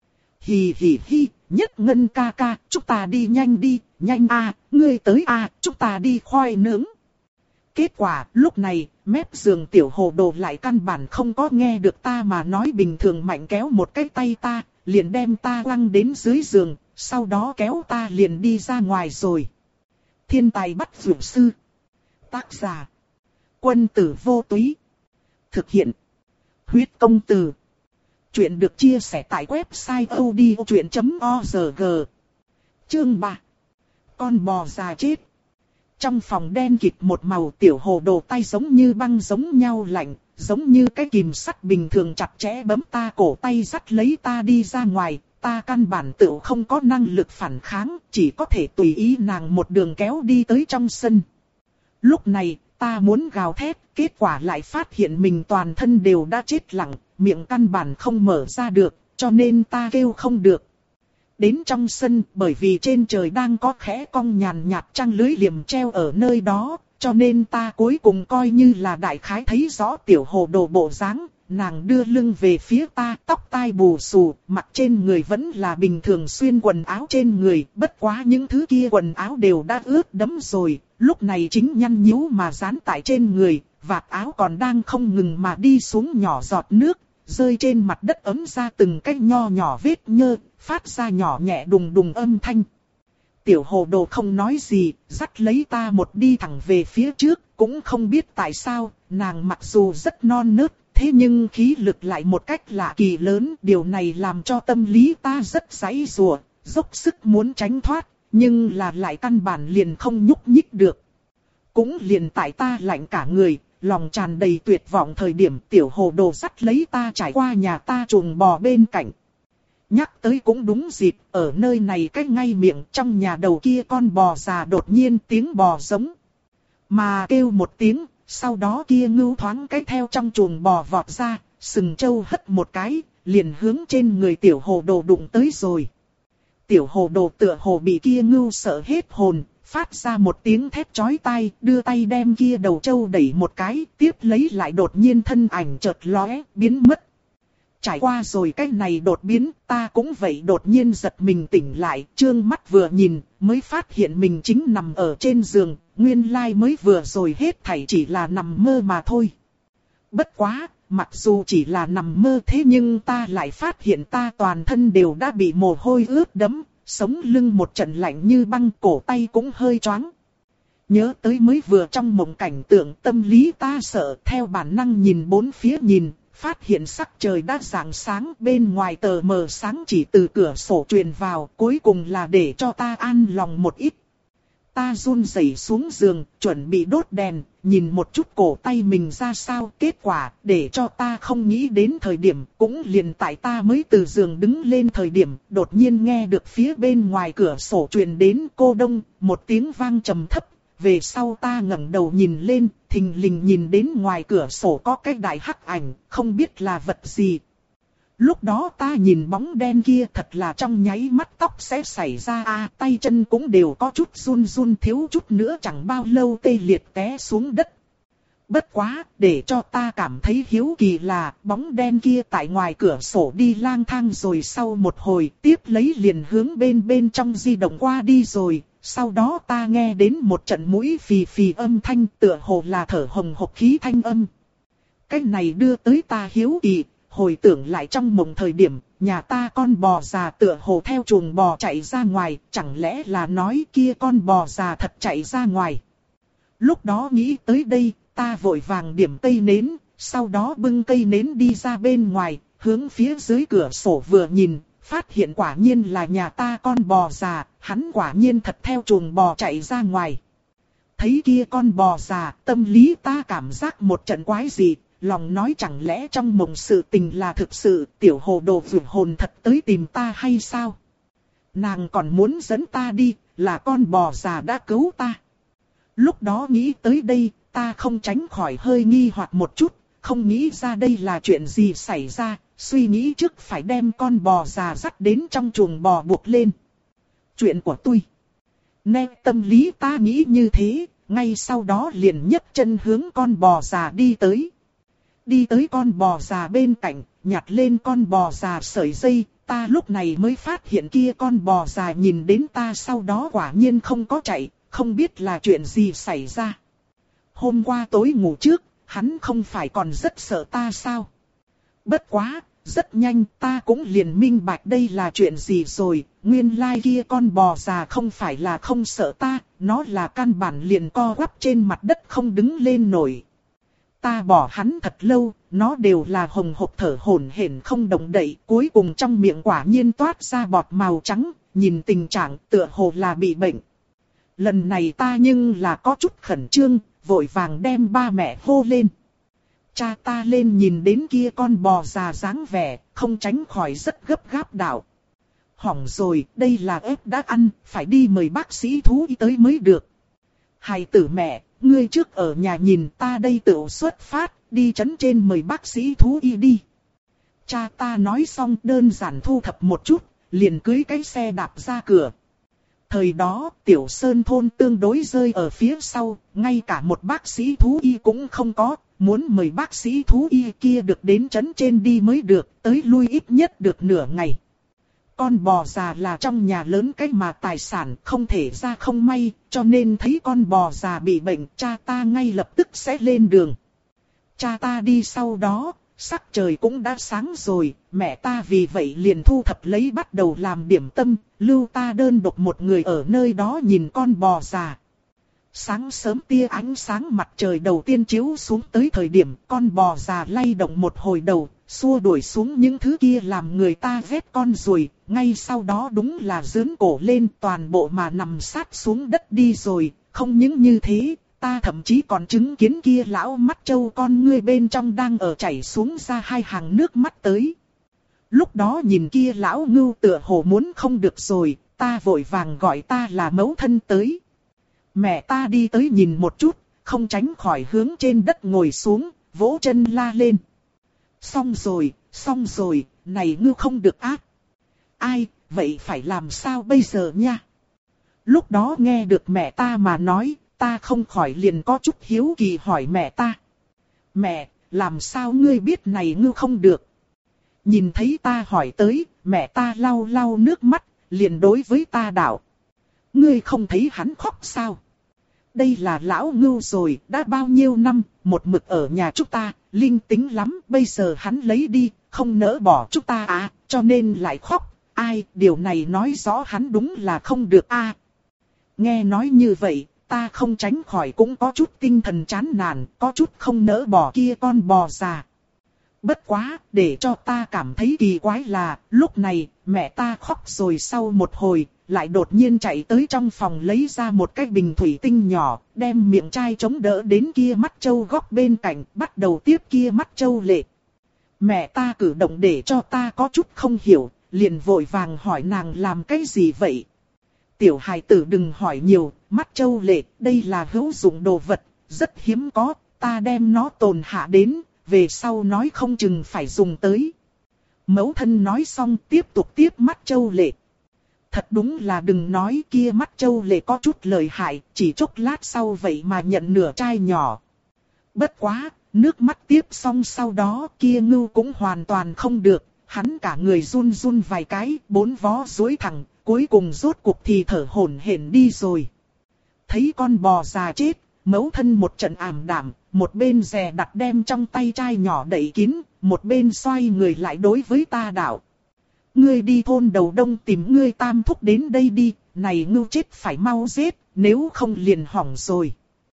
Hì hì hì, Nhất Ngân ca ca, chúng ta đi nhanh đi, nhanh a, ngươi tới a, chúng ta đi khoai nướng. Kết quả, lúc này, mép giường tiểu hồ đồ lại căn bản không có nghe được ta mà nói bình thường mạnh kéo một cái tay ta, liền đem ta quăng đến dưới giường, sau đó kéo ta liền đi ra ngoài rồi. Thiên tài bắt dược sư. Tác giả. Quân tử vô túy. Thực hiện. Huyết công từ. Chuyện được chia sẻ tại website odchuyện chấm org. Chương ba. Con bò già chết. Trong phòng đen kịt một màu, tiểu hồ đồ tay giống như băng giống nhau lạnh, giống như cái kìm sắt bình thường chặt chẽ bấm ta cổ tay dắt lấy ta đi ra ngoài, ta căn bản tự không có năng lực phản kháng, chỉ có thể tùy ý nàng một đường kéo đi tới trong sân. Lúc này, ta muốn gào thét, kết quả lại phát hiện mình toàn thân đều đã chết lặng, miệng căn bản không mở ra được, cho nên ta kêu không được. Đến trong sân, bởi vì trên trời đang có khẽ cong nhàn nhạt trăng lưới liềm treo ở nơi đó, cho nên ta cuối cùng coi như là đại khái thấy rõ tiểu hồ đồ bộ dáng. Nàng đưa lưng về phía ta, tóc tai bù xù, mặt trên người vẫn là bình thường xuyên quần áo trên người, bất quá những thứ kia quần áo đều đã ướt đẫm rồi, lúc này chính nhăn nhíu mà dán tại trên người, vạt áo còn đang không ngừng mà đi xuống nhỏ giọt nước, rơi trên mặt đất ấm ra từng cái nho nhỏ vết nhơ, phát ra nhỏ nhẹ đùng đùng âm thanh. Tiểu hồ đồ không nói gì, dắt lấy ta một đi thẳng về phía trước, cũng không biết tại sao, nàng mặc dù rất non nớt, thế nhưng khí lực lại một cách lạ kỳ lớn, điều này làm cho tâm lý ta rất giãy giụa, dốc sức muốn tránh thoát, nhưng là lại căn bản liền không nhúc nhích được. Cũng liền tại ta lạnh cả người, lòng tràn đầy tuyệt vọng thời điểm tiểu hồ đồ dắt lấy ta trải qua nhà ta chuồng bò bên cạnh. Nhắc tới cũng đúng dịp, ở nơi này cách ngay miệng trong nhà đầu kia con bò già đột nhiên tiếng bò giống. Mà kêu một tiếng, sau đó kia ngưu thoáng cái theo trong chuồng bò vọt ra, sừng trâu hất một cái, liền hướng trên người tiểu hồ đồ đụng tới rồi. Tiểu hồ đồ tựa hồ bị kia ngưu sợ hết hồn, phát ra một tiếng thét chói tai, đưa tay đem kia đầu trâu đẩy một cái, tiếp lấy lại đột nhiên thân ảnh chợt lóe, biến mất. Trải qua rồi cái này đột biến, ta cũng vậy đột nhiên giật mình tỉnh lại, trương mắt vừa nhìn, mới phát hiện mình chính nằm ở trên giường, nguyên lai mới vừa rồi hết thảy chỉ là nằm mơ mà thôi. Bất quá, mặc dù chỉ là nằm mơ thế nhưng ta lại phát hiện ta toàn thân đều đã bị mồ hôi ướt đẫm, sống lưng một trận lạnh như băng, cổ tay cũng hơi choáng. Nhớ tới mới vừa trong mộng cảnh tượng, tâm lý ta sợ, theo bản năng nhìn bốn phía nhìn, phát hiện sắc trời đã rạng sáng, bên ngoài tờ mờ sáng chỉ từ cửa sổ truyền vào, cuối cùng là để cho ta an lòng một ít. Ta run rẩy xuống giường, chuẩn bị đốt đèn, nhìn một chút cổ tay mình ra sao, kết quả, để cho ta không nghĩ đến thời điểm, cũng liền tại ta mới từ giường đứng lên thời điểm, đột nhiên nghe được phía bên ngoài cửa sổ truyền đến cô đông, một tiếng vang trầm thấp. Về sau ta ngẩng đầu nhìn lên, thình lình nhìn đến ngoài cửa sổ có cái đại hắc ảnh, không biết là vật gì. Lúc đó ta nhìn bóng đen kia thật là trong nháy mắt tóc sẽ xảy ra a, tay chân cũng đều có chút run run, thiếu chút nữa chẳng bao lâu tê liệt té xuống đất. Bất quá, để cho ta cảm thấy hiếu kỳ là bóng đen kia tại ngoài cửa sổ đi lang thang rồi sau một hồi tiếp lấy liền hướng bên bên trong di động qua đi rồi. Sau đó ta nghe đến một trận mũi phì phì âm thanh tựa hồ là thở hồng hộc khí thanh âm. Cái này đưa tới ta hiếu kỳ, hồi tưởng lại trong mộng thời điểm, nhà ta con bò già tựa hồ theo chuồng bò chạy ra ngoài, chẳng lẽ là nói kia con bò già thật chạy ra ngoài. Lúc đó nghĩ tới đây, ta vội vàng điểm cây nến, sau đó bưng cây nến đi ra bên ngoài, hướng phía dưới cửa sổ vừa nhìn, phát hiện quả nhiên là nhà ta con bò già, hắn quả nhiên thật theo chuồng bò chạy ra ngoài. Thấy kia con bò già, tâm lý ta cảm giác một trận quái dị, lòng nói chẳng lẽ trong mộng sự tình là thực sự, tiểu hồ đồ vượt hồn thật tới tìm ta hay sao? Nàng còn muốn dẫn ta đi, là con bò già đã cứu ta. Lúc đó nghĩ tới đây, ta không tránh khỏi hơi nghi hoặc một chút, không nghĩ ra đây là chuyện gì xảy ra, suy nghĩ trước phải đem con bò già dắt đến trong chuồng bò buộc lên. Chuyện của tôi. Nè tâm lý ta nghĩ như thế, ngay sau đó liền nhấc chân hướng con bò già đi tới. Đi tới con bò già bên cạnh, nhặt lên con bò già sợi dây, ta lúc này mới phát hiện kia con bò già nhìn đến ta sau đó quả nhiên không có chạy, không biết là chuyện gì xảy ra. Hôm qua tối ngủ trước, hắn không phải còn rất sợ ta sao? Bất quá, rất nhanh ta cũng liền minh bạch đây là chuyện gì rồi, nguyên lai kia con bò già không phải là không sợ ta, nó là căn bản liền co quắp trên mặt đất không đứng lên nổi. Ta bỏ hắn thật lâu, nó đều là hồng hộc thở hổn hển không động đậy, cuối cùng trong miệng quả nhiên toát ra bọt màu trắng, nhìn tình trạng tựa hồ là bị bệnh. Lần này ta nhưng là có chút khẩn trương, vội vàng đem ba mẹ hô lên. Cha ta lên nhìn đến kia con bò già dáng vẻ, không tránh khỏi rất gấp gáp đạo. Hỏng rồi, đây là ép đã ăn, phải đi mời bác sĩ thú y tới mới được. Hài tử mẹ, ngươi trước ở nhà nhìn ta đây tự xuất phát, đi trấn trên mời bác sĩ thú y đi. Cha ta nói xong đơn giản thu thập một chút, liền cưỡi cái xe đạp ra cửa. Thời đó, tiểu sơn thôn tương đối rơi ở phía sau, ngay cả một bác sĩ thú y cũng không có, muốn mời bác sĩ thú y kia được đến trấn trên đi mới được, tới lui ít nhất được nửa ngày. Con bò già là trong nhà lớn cái mà tài sản không thể ra không may, cho nên thấy con bò già bị bệnh, cha ta ngay lập tức sẽ lên đường. Cha ta đi sau đó, sắc trời cũng đã sáng rồi, mẹ ta vì vậy liền thu thập lấy bắt đầu làm điểm tâm, lưu ta đơn độc một người ở nơi đó nhìn con bò già. Sáng sớm tia ánh sáng mặt trời đầu tiên chiếu xuống tới thời điểm con bò già lay động một hồi đầu, xua đuổi xuống những thứ kia làm người ta ghét con ruồi, ngay sau đó đúng là giương cổ lên toàn bộ mà nằm sát xuống đất đi rồi, không những như thế, ta thậm chí còn chứng kiến kia lão mắt trâu con ngươi bên trong đang ở chảy xuống ra hai hàng nước mắt tới. Lúc đó nhìn kia lão ngưu tựa hồ muốn không được rồi, ta vội vàng gọi ta là mẫu thân tới. Mẹ ta đi tới nhìn một chút, không tránh khỏi hướng trên đất ngồi xuống, vỗ chân la lên. Xong rồi, xong rồi, này ngưu không được ác. Ai, vậy phải làm sao bây giờ nha? Lúc đó nghe được mẹ ta mà nói, ta không khỏi liền có chút hiếu kỳ hỏi mẹ ta. Mẹ, làm sao ngươi biết này ngưu không được? Nhìn thấy ta hỏi tới, mẹ ta lau lau nước mắt, liền đối với ta đạo. Ngươi không thấy hắn khóc sao? Đây là lão ngưu rồi, đã bao nhiêu năm, một mực ở nhà chúng ta, linh tính lắm, bây giờ hắn lấy đi, không nỡ bỏ chúng ta à, cho nên lại khóc. Ai, điều này nói rõ hắn đúng là không được a. À. Nghe nói như vậy, ta không tránh khỏi cũng có chút tinh thần chán nản, có chút không nỡ bỏ kia con bò già. Bất quá, để cho ta cảm thấy kỳ quái là, lúc này, mẹ ta khóc rồi sau một hồi, lại đột nhiên chạy tới trong phòng lấy ra một cái bình thủy tinh nhỏ, đem miệng chai chống đỡ đến kia mắt trâu góc bên cạnh, bắt đầu tiếp kia mắt trâu lệ. Mẹ ta cử động để cho ta có chút không hiểu, liền vội vàng hỏi nàng làm cái gì vậy. Tiểu hài tử đừng hỏi nhiều, mắt trâu lệ, đây là hữu dụng đồ vật, rất hiếm có, ta đem nó tồn hạ đến, về sau nói không chừng phải dùng tới. Mẫu thân nói xong tiếp tục tiếp mắt trâu lệ. Thật đúng là đừng nói kia mắt trâu lệ có chút lợi hại, chỉ chốc lát sau vậy mà nhận nửa chai nhỏ. Bất quá, nước mắt tiếp xong sau đó kia ngưu cũng hoàn toàn không được, hắn cả người run run vài cái, bốn vó duỗi thẳng, cuối cùng rốt cuộc thì thở hổn hển đi rồi. Thấy con bò già chết, mẫu thân một trận ảm đạm, một bên dè đặt đem trong tay chai nhỏ đậy kín, một bên xoay người lại đối với ta đạo. Ngươi đi thôn đầu đông tìm ngươi tam thúc đến đây đi, này ngưu chết phải mau giết, nếu không liền hỏng rồi.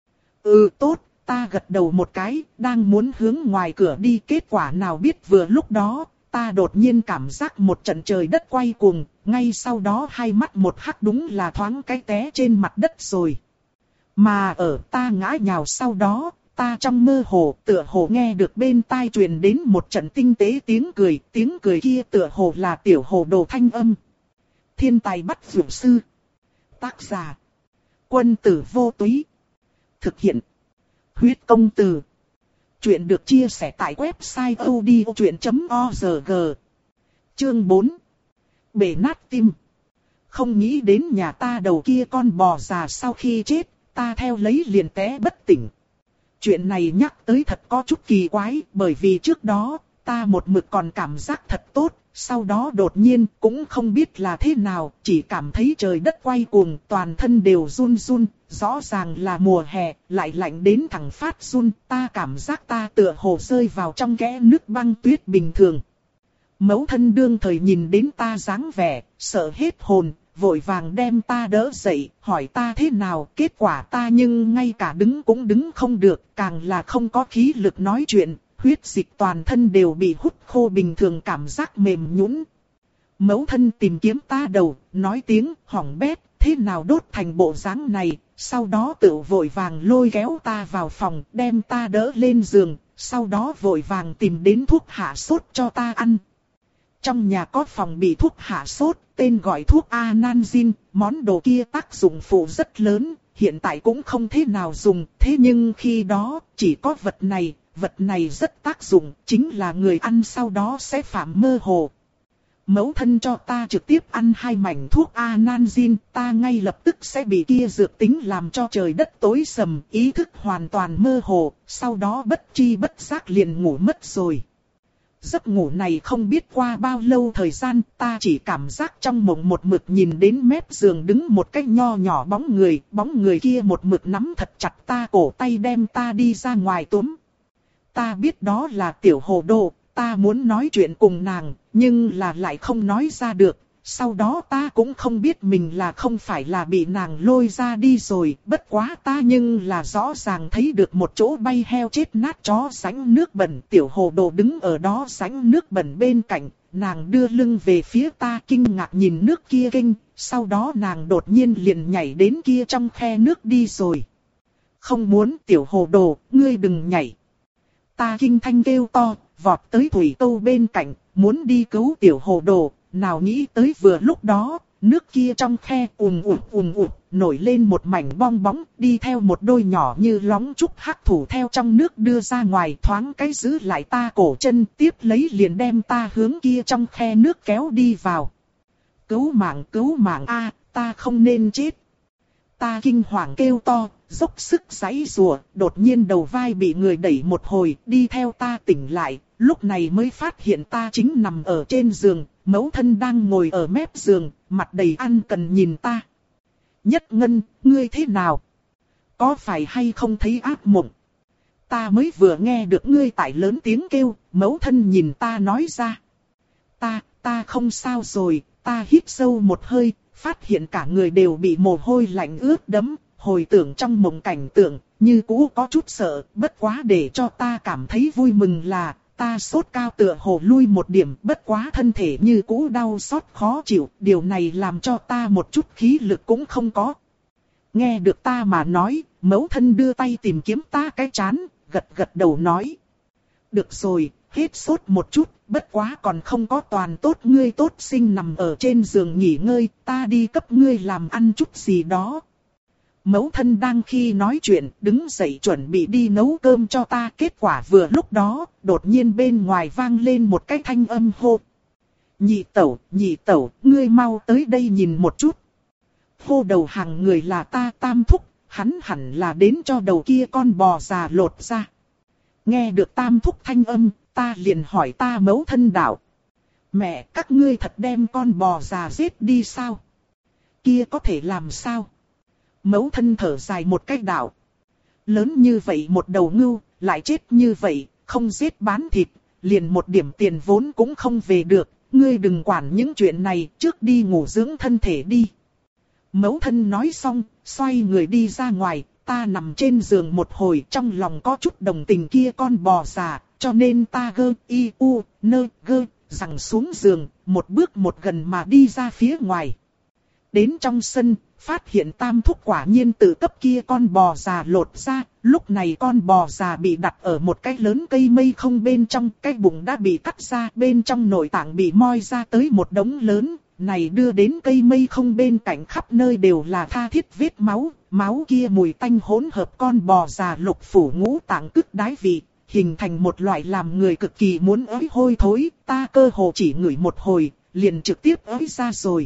Ừ tốt, ta gật đầu một cái, đang muốn hướng ngoài cửa đi, kết quả nào biết vừa lúc đó, ta đột nhiên cảm giác một trận trời đất quay cuồng, ngay sau đó hai mắt một hắc đúng là thoáng cái té trên mặt đất rồi. Mà ở ta ngã nhào sau đó, ta trong mơ hồ tựa hồ nghe được bên tai truyền đến một trận tinh tế tiếng cười, tiếng cười kia tựa hồ là tiểu hồ đồ thanh âm. Thiên tài bắt dược sư. Tác giả. Quân tử vô túy. Thực hiện. Huyết công từ. Chuyện được chia sẻ tại website odchuyện chấm org. Chương bốn. Bể nát tim. Không nghĩ đến nhà ta đầu kia con bò già sau khi chết, ta theo lấy liền té bất tỉnh. Chuyện này nhắc tới thật có chút kỳ quái, bởi vì trước đó, ta một mực còn cảm giác thật tốt, sau đó đột nhiên cũng không biết là thế nào, chỉ cảm thấy trời đất quay cuồng, toàn thân đều run run, rõ ràng là mùa hè, lại lạnh đến thẳng phát run, ta cảm giác ta tựa hồ rơi vào trong kẽ nước băng tuyết bình thường. Mẫu thân đương thời nhìn đến ta dáng vẻ, sợ hết hồn, vội vàng đem ta đỡ dậy, hỏi ta thế nào, kết quả ta nhưng ngay cả đứng cũng đứng không được, càng là không có khí lực nói chuyện, huyết dịch toàn thân đều bị hút khô bình thường cảm giác mềm nhũn. Mẫu thân tìm kiếm ta đầu, nói tiếng hỏng bét, thế nào đốt thành bộ dáng này, sau đó tự vội vàng lôi kéo ta vào phòng, đem ta đỡ lên giường, sau đó vội vàng tìm đến thuốc hạ sốt cho ta ăn. Trong nhà có phòng bị thuốc hạ sốt, tên gọi thuốc Ananzin, món đồ kia tác dụng phụ rất lớn, hiện tại cũng không thế nào dùng, thế nhưng khi đó, chỉ có vật này, vật này rất tác dụng, chính là người ăn sau đó sẽ phạm mơ hồ. Mẫu thân cho ta trực tiếp ăn hai mảnh thuốc Ananzin, ta ngay lập tức sẽ bị kia dược tính làm cho trời đất tối sầm, ý thức hoàn toàn mơ hồ, sau đó bất tri bất giác liền ngủ mất rồi. Giấc ngủ này không biết qua bao lâu thời gian, ta chỉ cảm giác trong mộng một mực nhìn đến mép giường đứng một cái nho nhỏ bóng người, bóng người kia một mực nắm thật chặt ta cổ tay đem ta đi ra ngoài túm. Ta biết đó là tiểu hồ đồ, ta muốn nói chuyện cùng nàng, nhưng là lại không nói ra được. Sau đó ta cũng không biết mình là không phải là bị nàng lôi ra đi rồi, bất quá ta nhưng là rõ ràng thấy được một chỗ bay heo chết nát chó sánh nước bẩn, tiểu hồ đồ đứng ở đó sánh nước bẩn bên cạnh, nàng đưa lưng về phía ta kinh ngạc nhìn nước kia kinh, sau đó nàng đột nhiên liền nhảy đến kia trong khe nước đi rồi. Không muốn tiểu hồ đồ, ngươi đừng nhảy. Ta kinh thanh kêu to, vọt tới thủy câu bên cạnh, muốn đi cứu tiểu hồ đồ. Nào nghĩ tới vừa lúc đó, nước kia trong khe ùn ụt ùn ụt, nổi lên một mảnh bong bóng, đi theo một đôi nhỏ như lóng trúc hắc thủ theo trong nước đưa ra ngoài thoáng cái giữ lại ta cổ chân, tiếp lấy liền đem ta hướng kia trong khe nước kéo đi vào. Cứu mạng cứu mạng a, ta không nên chết. Ta kinh hoàng kêu to, dốc sức giãy giụa, đột nhiên đầu vai bị người đẩy một hồi, đi theo ta tỉnh lại, lúc này mới phát hiện ta chính nằm ở trên giường. Mẫu thân đang ngồi ở mép giường, mặt đầy ăn cần nhìn ta. Nhất Ngân, ngươi thế nào? Có phải hay không thấy ác mộng? Ta mới vừa nghe được ngươi tại lớn tiếng kêu, mẫu thân nhìn ta nói ra. Ta, ta không sao rồi, ta hít sâu một hơi, phát hiện cả người đều bị mồ hôi lạnh ướt đẫm, hồi tưởng trong mộng cảnh tượng, như cũ có chút sợ, bất quá để cho ta cảm thấy vui mừng là, ta sốt cao tựa hồ lui một điểm, bất quá thân thể như cũ đau xót khó chịu, điều này làm cho ta một chút khí lực cũng không có. Nghe được ta mà nói, mẫu thân đưa tay tìm kiếm ta cái trán, gật gật đầu nói. Được rồi, hết sốt một chút, bất quá còn không có toàn tốt, ngươi tốt sinh nằm ở trên giường nghỉ ngơi, ta đi cấp ngươi làm ăn chút gì đó. Mẫu thân đang khi nói chuyện, đứng dậy chuẩn bị đi nấu cơm cho ta, kết quả vừa lúc đó, đột nhiên bên ngoài vang lên một cái thanh âm hô. Nhị tẩu, nhị tẩu, ngươi mau tới đây nhìn một chút. Hô đầu hàng người là ta tam thúc, hắn hẳn là đến cho đầu kia con bò già lột ra. Nghe được tam thúc thanh âm, ta liền hỏi ta mẫu thân đạo. Mẹ, các ngươi thật đem con bò già giết đi sao? Kia có thể làm sao? Mẫu thân thở dài một cách đạo. Lớn như vậy một đầu ngưu, lại chết như vậy, không giết bán thịt, liền một điểm tiền vốn cũng không về được. Ngươi đừng quản những chuyện này, trước đi ngủ dưỡng thân thể đi. Mẫu thân nói xong, xoay người đi ra ngoài, ta nằm trên giường một hồi trong lòng có chút đồng tình kia con bò già, cho nên ta gơ, y, u, nơ, gơ, rằng xuống giường, một bước một gần mà đi ra phía ngoài. Đến trong sân, phát hiện tam thúc quả nhiên tự cấp kia con bò già lột ra, lúc này con bò già bị đặt ở một cái lớn cây mây không bên trong, cái bụng đã bị cắt ra, bên trong nội tạng bị moi ra tới một đống lớn, này đưa đến cây mây không bên cạnh khắp nơi đều là tha thiết vết máu, máu kia mùi tanh hỗn hợp con bò già lục phủ ngũ tạng cứt đái vị, hình thành một loại làm người cực kỳ muốn ới hôi thối, ta cơ hồ chỉ ngửi một hồi, liền trực tiếp ới ra rồi.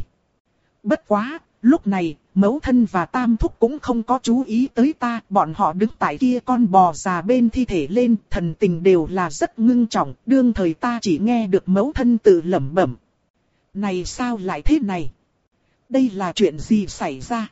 Bất quá, lúc này, mẫu thân và tam thúc cũng không có chú ý tới ta, bọn họ đứng tại kia con bò già bên thi thể lên, thần tình đều là rất ngưng trọng, đương thời ta chỉ nghe được mẫu thân tự lẩm bẩm. Này sao lại thế này? Đây là chuyện gì xảy ra?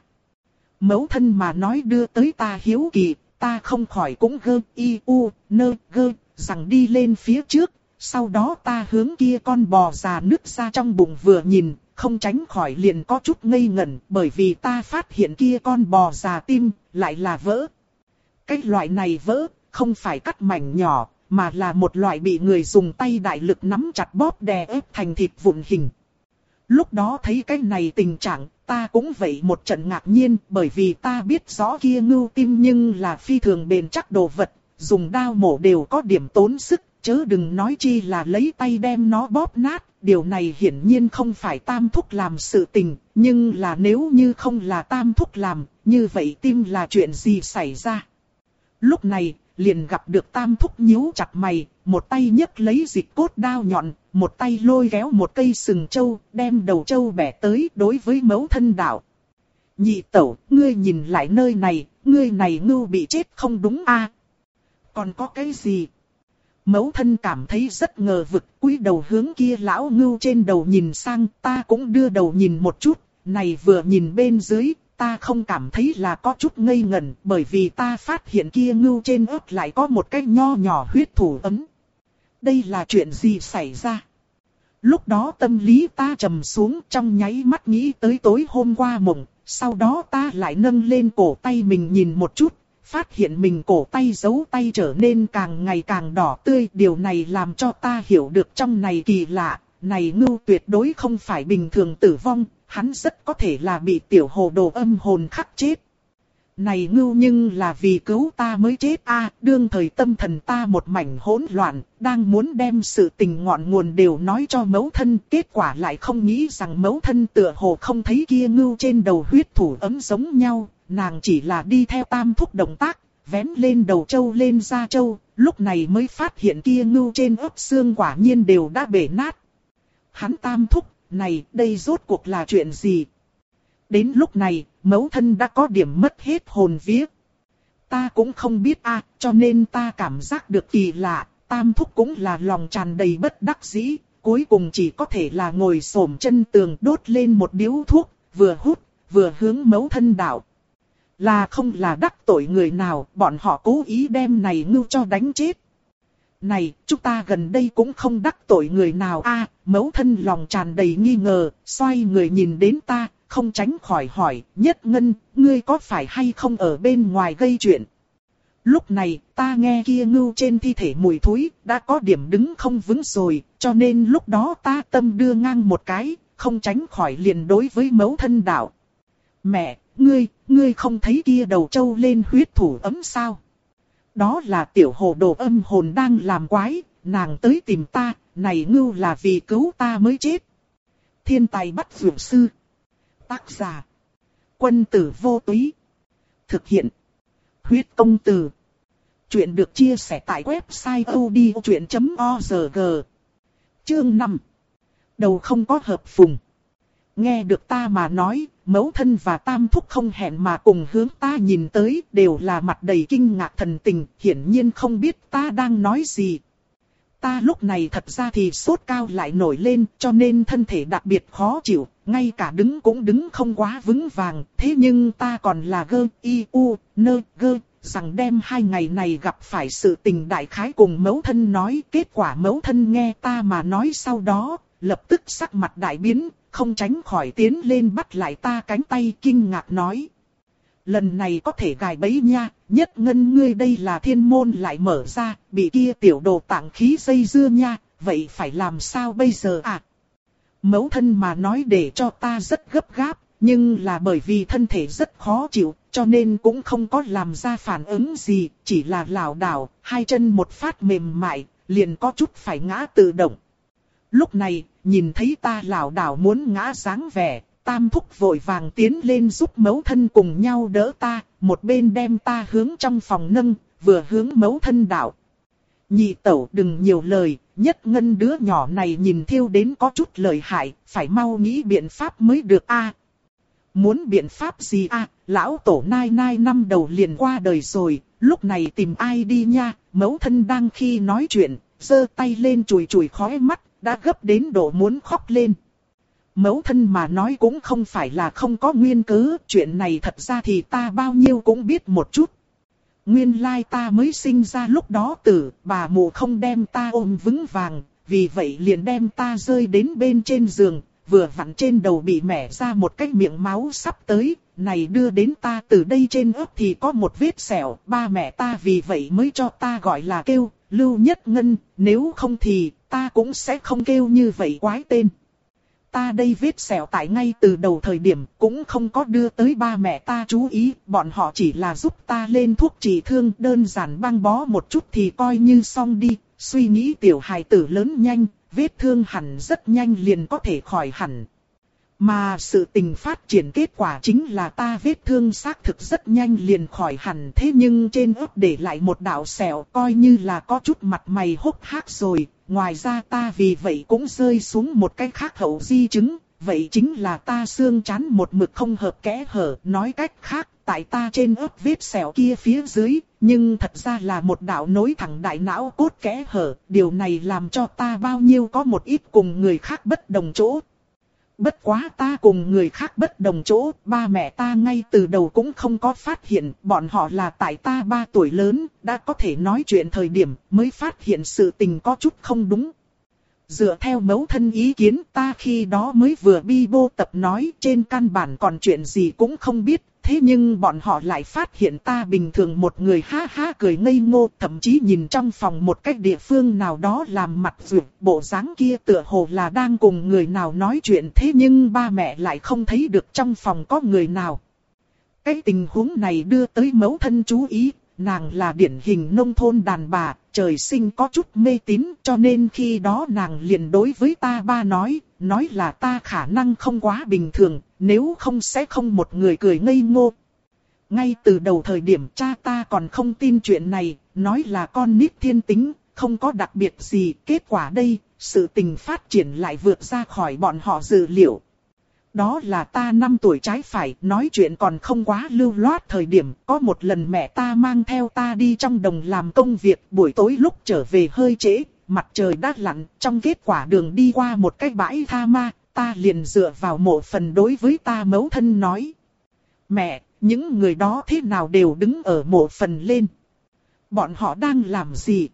Mẫu thân mà nói đưa tới ta hiếu kỳ, ta không khỏi cũng gơ, y, u, nơ, gơ, rằng đi lên phía trước, sau đó ta hướng kia con bò già nứt ra trong bụng vừa nhìn, không tránh khỏi liền có chút ngây ngẩn, bởi vì ta phát hiện kia con bò già tim, lại là vỡ. Cái loại này vỡ, không phải cắt mảnh nhỏ, mà là một loại bị người dùng tay đại lực nắm chặt bóp đè ép thành thịt vụn hình. Lúc đó thấy cái này tình trạng, ta cũng vậy một trận ngạc nhiên, bởi vì ta biết rõ kia ngưu tim nhưng là phi thường bền chắc đồ vật, dùng đao mổ đều có điểm tốn sức, chớ đừng nói chi là lấy tay đem nó bóp nát. Điều này hiển nhiên không phải tam thúc làm sự tình, nhưng là nếu như không là tam thúc làm, như vậy tim là chuyện gì xảy ra? Lúc này, liền gặp được tam thúc nhíu chặt mày, một tay nhấc lấy dịch cốt đao nhọn, một tay lôi kéo một cây sừng trâu, đem đầu trâu bẻ tới đối với mẫu thân đạo. Nhị tẩu, ngươi nhìn lại nơi này, ngươi này ngưu bị chết không đúng a? Còn có cái gì? Mẫu thân cảm thấy rất ngờ vực, cúi đầu hướng kia lão ngưu trên đầu nhìn sang, ta cũng đưa đầu nhìn một chút, này vừa nhìn bên dưới, ta không cảm thấy là có chút ngây ngẩn, bởi vì ta phát hiện kia ngưu trên ớt lại có một cái nho nhỏ huyết thủ ấm. Đây là chuyện gì xảy ra? Lúc đó tâm lý ta trầm xuống, trong nháy mắt nghĩ tới tối hôm qua mộng, sau đó ta lại nâng lên cổ tay mình nhìn một chút. Phát hiện mình cổ tay dấu tay trở nên càng ngày càng đỏ tươi. Điều này làm cho ta hiểu được trong này kỳ lạ. Này ngưu tuyệt đối không phải bình thường tử vong. Hắn rất có thể là bị tiểu hồ đồ âm hồn khắc chết. Này ngưu nhưng là vì cứu ta mới chết a à, đương thời tâm thần ta một mảnh hỗn loạn. Đang muốn đem sự tình ngọn nguồn đều nói cho mẫu thân. Kết quả lại không nghĩ rằng mẫu thân tựa hồ không thấy kia ngưu trên đầu huyết thủ ấm giống nhau. Nàng chỉ là đi theo tam thúc động tác, vén lên đầu trâu lên da trâu, lúc này mới phát hiện kia ngưu trên ớt xương quả nhiên đều đã bể nát. Hắn tam thúc, này đây rốt cuộc là chuyện gì? Đến lúc này, mẫu thân đã có điểm mất hết hồn vía. Ta cũng không biết a, cho nên ta cảm giác được kỳ lạ, tam thúc cũng là lòng tràn đầy bất đắc dĩ, cuối cùng chỉ có thể là ngồi xổm chân tường đốt lên một điếu thuốc, vừa hút, vừa hướng mẫu thân đạo. Là không là đắc tội người nào, bọn họ cố ý đem này ngưu cho đánh chết. Này, chúng ta gần đây cũng không đắc tội người nào a. À, mẫu thân lòng tràn đầy nghi ngờ, xoay người nhìn đến ta, không tránh khỏi hỏi, Nhất Ngân, ngươi có phải hay không ở bên ngoài gây chuyện? Lúc này, ta nghe kia ngưu trên thi thể mùi thối, đã có điểm đứng không vững rồi, cho nên lúc đó ta tâm đưa ngang một cái, không tránh khỏi liền đối với mẫu thân đạo. Mẹ, ngươi, ngươi không thấy kia đầu trâu lên huyết thủ ấm sao? Đó là tiểu hồ đồ âm hồn đang làm quái, nàng tới tìm ta, này ngưu là vì cứu ta mới chết. Thiên tài bắt dược sư. Tác giả. Quân tử vô túy. Thực hiện. Huyết công từ. Chuyện được chia sẻ tại website odchuyện chấm org. Chương năm. Đầu không có hợp phùng. Nghe được ta mà nói, mẫu thân và tam thúc không hẹn mà cùng hướng ta nhìn tới, đều là mặt đầy kinh ngạc thần tình, hiển nhiên không biết ta đang nói gì. Ta lúc này thật ra thì sốt cao lại nổi lên, cho nên thân thể đặc biệt khó chịu, ngay cả đứng cũng đứng không quá vững vàng, thế nhưng ta còn là gơ, y, u, nơ, gơ, rằng đem hai ngày này gặp phải sự tình đại khái cùng mẫu thân nói, kết quả mẫu thân nghe ta mà nói sau đó, lập tức sắc mặt đại biến, không tránh khỏi tiến lên bắt lại ta cánh tay kinh ngạc nói. Lần này có thể gài bẫy nha, Nhất Ngân ngươi đây là thiên môn lại mở ra, bị kia tiểu đồ tạng khí dây dưa nha, vậy phải làm sao bây giờ à? Mẫu thân mà nói để cho ta rất gấp gáp, nhưng là bởi vì thân thể rất khó chịu, cho nên cũng không có làm ra phản ứng gì, chỉ là lảo đảo, hai chân một phát mềm mại, liền có chút phải ngã tự động. Lúc này, nhìn thấy ta lảo đảo muốn ngã dáng vẻ, tam thúc vội vàng tiến lên giúp mẫu thân cùng nhau đỡ ta, một bên đem ta hướng trong phòng nâng, vừa hướng mẫu thân đạo. Nhị tẩu đừng nhiều lời, Nhất Ngân đứa nhỏ này nhìn thiêu đến có chút lợi hại, phải mau nghĩ biện pháp mới được a. Muốn biện pháp gì a? Lão tổ nai nai năm đầu liền qua đời rồi, lúc này tìm ai đi nha? Mẫu thân đang khi nói chuyện, giơ tay lên chùi chùi khóe mắt, đã gấp đến độ muốn khóc lên. Mẫu thân mà nói cũng không phải là không có nguyên cớ, chuyện này thật ra thì ta bao nhiêu cũng biết một chút. Nguyên lai ta mới sinh ra lúc đó tử, bà mụ không đem ta ôm vững vàng, vì vậy liền đem ta rơi đến bên trên giường, vừa vặn trên đầu bị mẻ ra một cái miệng máu sắp tới, này đưa đến ta từ đây trên ớt thì có một vết sẹo, ba mẹ ta vì vậy mới cho ta gọi là kêu, Lưu Nhất Ngân, nếu không thì ta cũng sẽ không kêu như vậy quái tên. Ta đây vết sẹo tại ngay từ đầu thời điểm cũng không có đưa tới ba mẹ ta chú ý, bọn họ chỉ là giúp ta lên thuốc trị thương đơn giản băng bó một chút thì coi như xong đi, suy nghĩ tiểu hài tử lớn nhanh, vết thương hẳn rất nhanh liền có thể khỏi hẳn. Mà sự tình phát triển kết quả chính là ta vết thương xác thực rất nhanh liền khỏi hẳn, thế nhưng trên ớt để lại một đạo sẹo coi như là có chút mặt mày hốc hác rồi. Ngoài ra ta vì vậy cũng rơi xuống một cái khác hậu di chứng, vậy chính là ta xương chán một mực không hợp kẽ hở, nói cách khác, tại ta trên ớt vết sẹo kia phía dưới, nhưng thật ra là một đạo nối thẳng đại não cốt kẽ hở, điều này làm cho ta bao nhiêu có một ít cùng người khác bất đồng chỗ. Bất quá ta cùng người khác bất đồng chỗ, ba mẹ ta ngay từ đầu cũng không có phát hiện, bọn họ là tại ta ba tuổi lớn, đã có thể nói chuyện thời điểm, mới phát hiện sự tình có chút không đúng. Dựa theo mẫu thân ý kiến ta khi đó mới vừa bi bô tập nói, trên căn bản còn chuyện gì cũng không biết, thế nhưng bọn họ lại phát hiện ta bình thường một người ha ha cười ngây ngô, thậm chí nhìn trong phòng một cách địa phương nào đó làm mặt vượt, bộ dáng kia tựa hồ là đang cùng người nào nói chuyện, thế nhưng ba mẹ lại không thấy được trong phòng có người nào. Cái tình huống này đưa tới mẫu thân chú ý, nàng là điển hình nông thôn đàn bà, trời sinh có chút mê tín, cho nên khi đó nàng liền đối với ta ba nói, nói là ta khả năng không quá bình thường, nếu không sẽ không một người cười ngây ngô. Ngay từ đầu thời điểm cha ta còn không tin chuyện này, nói là con nít thiên tính, không có đặc biệt gì, kết quả đây, sự tình phát triển lại vượt ra khỏi bọn họ dự liệu. Đó là ta năm tuổi trái phải, nói chuyện còn không quá lưu loát thời điểm, có một lần mẹ ta mang theo ta đi trong đồng làm công việc, buổi tối lúc trở về hơi trễ, mặt trời đã lặn, trong kết quả đường đi qua một cái bãi tha ma, ta liền dựa vào mộ phần đối với ta mẫu thân nói. Mẹ, những người đó thế nào đều đứng ở mộ phần lên? Bọn họ đang làm gì?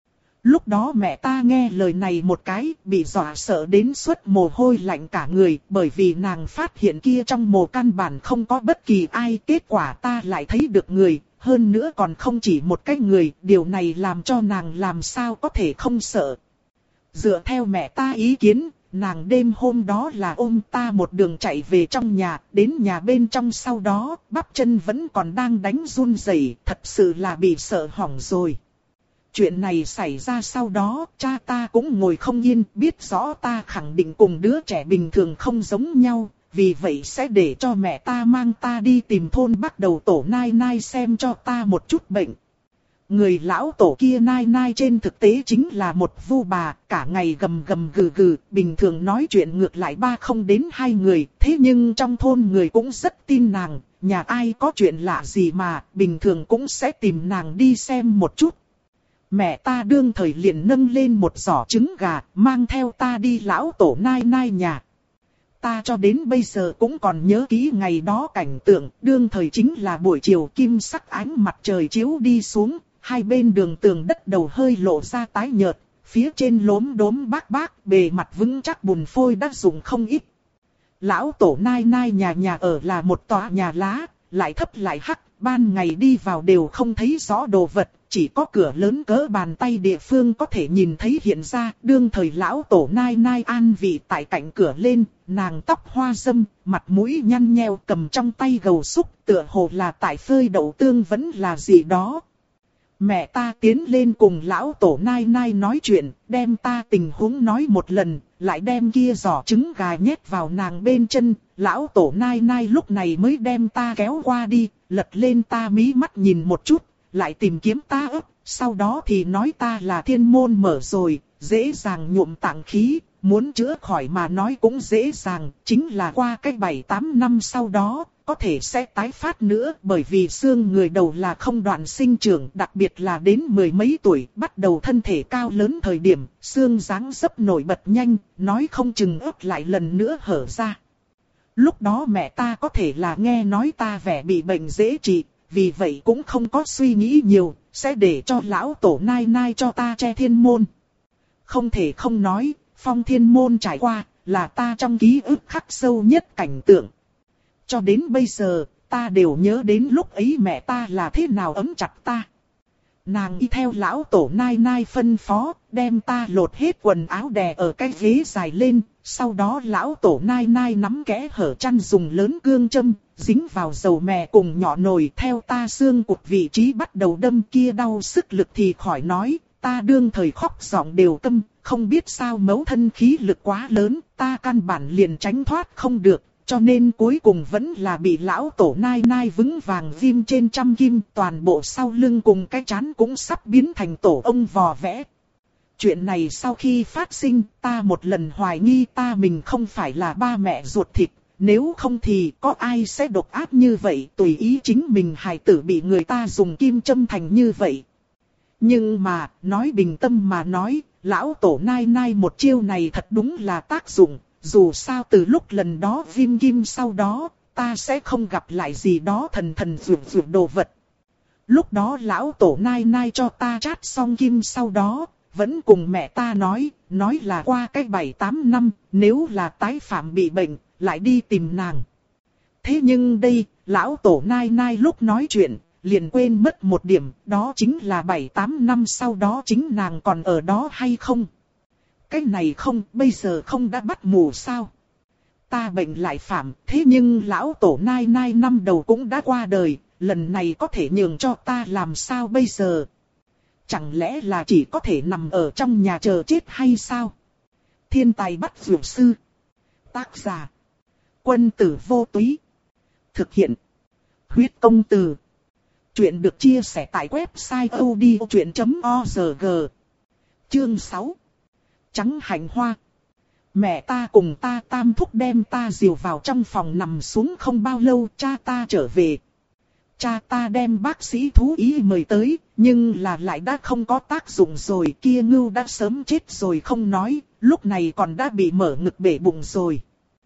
Lúc đó mẹ ta nghe lời này một cái, bị dọa sợ đến suốt mồ hôi lạnh cả người, bởi vì nàng phát hiện kia trong mồ căn bản không có bất kỳ ai, kết quả ta lại thấy được người, hơn nữa còn không chỉ một cái người, điều này làm cho nàng làm sao có thể không sợ. Dựa theo mẹ ta ý kiến, nàng đêm hôm đó là ôm ta một đường chạy về trong nhà, đến nhà bên trong sau đó, bắp chân vẫn còn đang đánh run rẩy, thật sự là bị sợ hỏng rồi. Chuyện này xảy ra sau đó, cha ta cũng ngồi không yên, biết rõ ta khẳng định cùng đứa trẻ bình thường không giống nhau, vì vậy sẽ để cho mẹ ta mang ta đi tìm thôn bắt đầu tổ nai nai xem cho ta một chút bệnh. Người lão tổ kia nai nai trên thực tế chính là một vu bà, cả ngày gầm gầm gừ gừ, bình thường nói chuyện ngược lại ba không đến hai người, thế nhưng trong thôn người cũng rất tin nàng, nhà ai có chuyện lạ gì mà, bình thường cũng sẽ tìm nàng đi xem một chút. Mẹ ta đương thời liền nâng lên một giỏ trứng gà, mang theo ta đi lão tổ nai nai nhà. Ta cho đến bây giờ cũng còn nhớ kỹ ngày đó cảnh tượng, đương thời chính là buổi chiều kim sắc ánh mặt trời chiếu đi xuống, hai bên đường tường đất đầu hơi lộ ra tái nhợt, phía trên lốm đốm bác bác, bề mặt vững chắc bùn phôi đã dùng không ít. Lão tổ nai nai nhà nhà ở là một tòa nhà lá, lại thấp lại hắc, ban ngày đi vào đều không thấy rõ đồ vật, chỉ có cửa lớn cỡ bàn tay địa phương có thể nhìn thấy hiện ra. Đương thời lão tổ nai nai an vị tại cạnh cửa lên, nàng tóc hoa râm, mặt mũi nhăn nheo, cầm trong tay gầu xúc, tựa hồ là tại phơi đậu tương vẫn là gì đó. Mẹ ta tiến lên cùng lão tổ nai nai nói chuyện, đem ta tình huống nói một lần, lại đem kia giỏ trứng gà nhét vào nàng bên chân. Lão tổ nai nai lúc này mới đem ta kéo qua đi, lật lên ta mí mắt nhìn một chút, lại tìm kiếm ta ấp, sau đó thì nói ta là thiên môn mở rồi, dễ dàng nhuộm tạng khí, muốn chữa khỏi mà nói cũng dễ dàng, chính là qua cách bảy tám năm sau đó, có thể sẽ tái phát nữa, bởi vì xương người đầu là không đoạn sinh trưởng, đặc biệt là đến mười mấy tuổi, bắt đầu thân thể cao lớn thời điểm, xương dáng dấp nổi bật nhanh, nói không chừng ấp lại lần nữa hở ra. Lúc đó mẹ ta có thể là nghe nói ta vẻ bị bệnh dễ trị, vì vậy cũng không có suy nghĩ nhiều, sẽ để cho lão tổ nai nai cho ta che thiên môn. Không thể không nói, phong thiên môn trải qua, là ta trong ký ức khắc sâu nhất cảnh tượng. Cho đến bây giờ, ta đều nhớ đến lúc ấy mẹ ta là thế nào ấm chặt ta. Nàng y theo lão tổ nai nai phân phó, đem ta lột hết quần áo đè ở cái ghế dài lên, sau đó lão tổ nai nai nắm kẽ hở chăn dùng lớn cương châm, dính vào dầu mè cùng nhỏ nồi theo ta xương cụt vị trí bắt đầu đâm kia đau sức lực thì khỏi nói, ta đương thời khóc giọng đều câm, không biết sao mẫu thân khí lực quá lớn, ta căn bản liền tránh thoát không được. Cho nên cuối cùng vẫn là bị lão tổ nai nai vững vàng ghim trên trăm kim, toàn bộ sau lưng cùng cái trán cũng sắp biến thành tổ ông vò vẽ. Chuyện này sau khi phát sinh, ta một lần hoài nghi ta mình không phải là ba mẹ ruột thịt, nếu không thì có ai sẽ độc ác như vậy, tùy ý chính mình hài tử bị người ta dùng kim châm thành như vậy. Nhưng mà, nói bình tâm mà nói, lão tổ nai nai một chiêu này thật đúng là tác dụng. Dù sao từ lúc lần đó viêm kim sau đó, ta sẽ không gặp lại gì đó thần thần rượu rượu đồ vật. Lúc đó lão tổ nai nai cho ta chát xong kim sau đó, vẫn cùng mẹ ta nói, nói là qua cách bảy tám năm, nếu là tái phạm bị bệnh, lại đi tìm nàng. Thế nhưng đây, lão tổ nai nai lúc nói chuyện, liền quên mất một điểm, đó chính là bảy tám năm sau đó chính nàng còn ở đó hay không. Cái này không, bây giờ không đã bắt mù sao? Ta bệnh lại phạm, thế nhưng lão tổ nai nai năm đầu cũng đã qua đời, lần này có thể nhường cho ta làm sao bây giờ? Chẳng lẽ là chỉ có thể nằm ở trong nhà chờ chết hay sao? Thiên tài bắt dược sư. Tác giả. Quân tử vô túy. Thực hiện. Huyết công từ. Chuyện được chia sẻ tại website odchuyện chấm org. Chương sáu. Trắng hạnh hoa. Mẹ ta cùng ta tam thúc đem ta dìu vào trong phòng nằm xuống không bao lâu cha ta trở về. Cha ta đem bác sĩ thú y mời tới, nhưng là lại đã không có tác dụng rồi, kia ngưu đã sớm chết rồi không nói, lúc này còn đã bị mở ngực bể bụng rồi.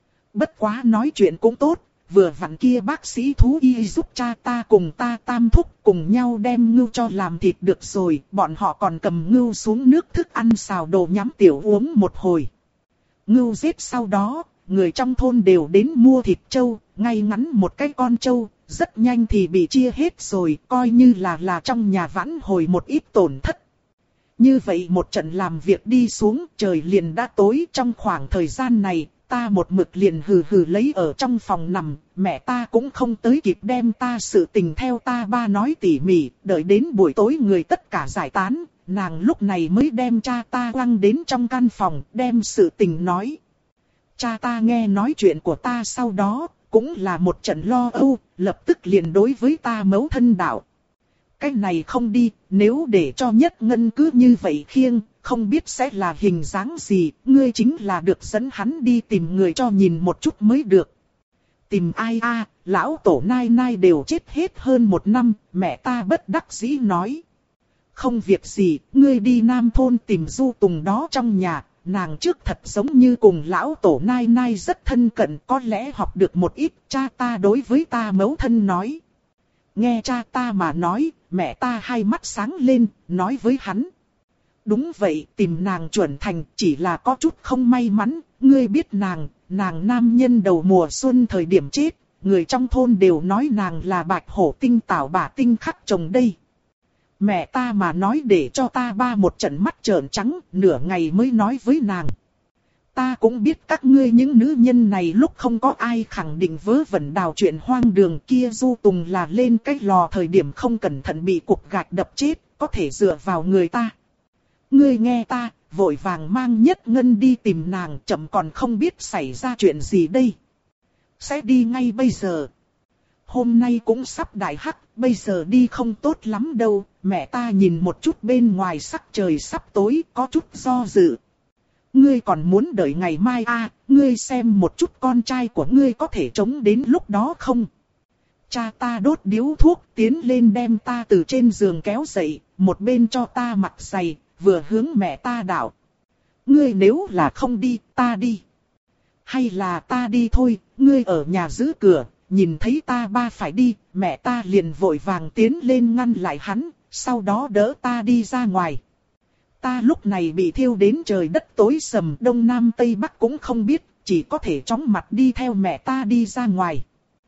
Bất quá nói chuyện cũng tốt, vừa vặn kia bác sĩ thú y giúp cha ta cùng ta tam thúc cùng nhau đem ngưu cho làm thịt được rồi, bọn họ còn cầm ngưu xuống nước thức ăn xào đồ nhắm tiểu uống một hồi. Ngưu giết sau đó, người trong thôn đều đến mua thịt trâu, ngay ngắn một cái con trâu, rất nhanh thì bị chia hết rồi, coi như là là trong nhà vãn hồi một ít tổn thất. Như vậy một trận làm việc đi xuống, trời liền đã tối. Trong khoảng thời gian này, ta một mực liền hừ hừ lấy ở trong phòng nằm, mẹ ta cũng không tới kịp đem ta sự tình theo ta ba nói tỉ mỉ, đợi đến buổi tối người tất cả giải tán, nàng lúc này mới đem cha ta quăng đến trong căn phòng, đem sự tình nói. Cha ta nghe nói chuyện của ta sau đó, cũng là một trận lo âu, lập tức liền đối với ta mẫu thân đạo. cái này không đi, nếu để cho Nhất Ngân cứ như vậy khiêng, không biết sẽ là hình dáng gì, ngươi chính là được dẫn hắn đi tìm người cho nhìn một chút mới được. Tìm ai a? Lão tổ nai nai đều chết hết hơn một năm, mẹ ta bất đắc dĩ nói. Không việc gì, ngươi đi Nam Thôn tìm Du Tùng đó trong nhà, nàng trước thật giống như cùng lão tổ nai nai rất thân cận, có lẽ học được một ít, cha ta đối với ta mẫu thân nói. Nghe cha ta mà nói, mẹ ta hai mắt sáng lên, nói với hắn. Đúng vậy, tìm nàng chuẩn thành, chỉ là có chút không may mắn, ngươi biết nàng, nàng nam nhân đầu mùa xuân thời điểm chết, người trong thôn đều nói nàng là bạch hổ tinh tảo bả tinh khắc chồng đây. Mẹ ta mà nói để cho ta ba một trận mắt trợn trắng, nửa ngày mới nói với nàng. Ta cũng biết các ngươi những nữ nhân này lúc không có ai khẳng định vớ vẩn đào chuyện hoang đường kia, Du Tùng là lên cái lò thời điểm không cẩn thận bị cục gạch đập chết, có thể dựa vào người ta. Ngươi nghe ta, vội vàng mang Nhất Ngân đi tìm nàng, chậm còn không biết xảy ra chuyện gì đây. Sẽ đi ngay bây giờ. Hôm nay cũng sắp đại hắc, bây giờ đi không tốt lắm đâu, mẹ ta nhìn một chút bên ngoài sắc trời sắp tối, có chút do dự. Ngươi còn muốn đợi ngày mai à, ngươi xem một chút con trai của ngươi có thể chống đến lúc đó không? Cha ta đốt điếu thuốc tiến lên đem ta từ trên giường kéo dậy, một bên cho ta mặc giày, vừa hướng mẹ ta đạo. Ngươi nếu là không đi, ta đi. Hay là ta đi thôi, ngươi ở nhà giữ cửa, nhìn thấy ta ba phải đi, mẹ ta liền vội vàng tiến lên ngăn lại hắn, sau đó đỡ ta đi ra ngoài. Ta lúc này bị thiêu đến trời đất tối sầm, đông nam tây bắc cũng không biết, chỉ có thể chóng mặt đi theo mẹ ta đi ra ngoài.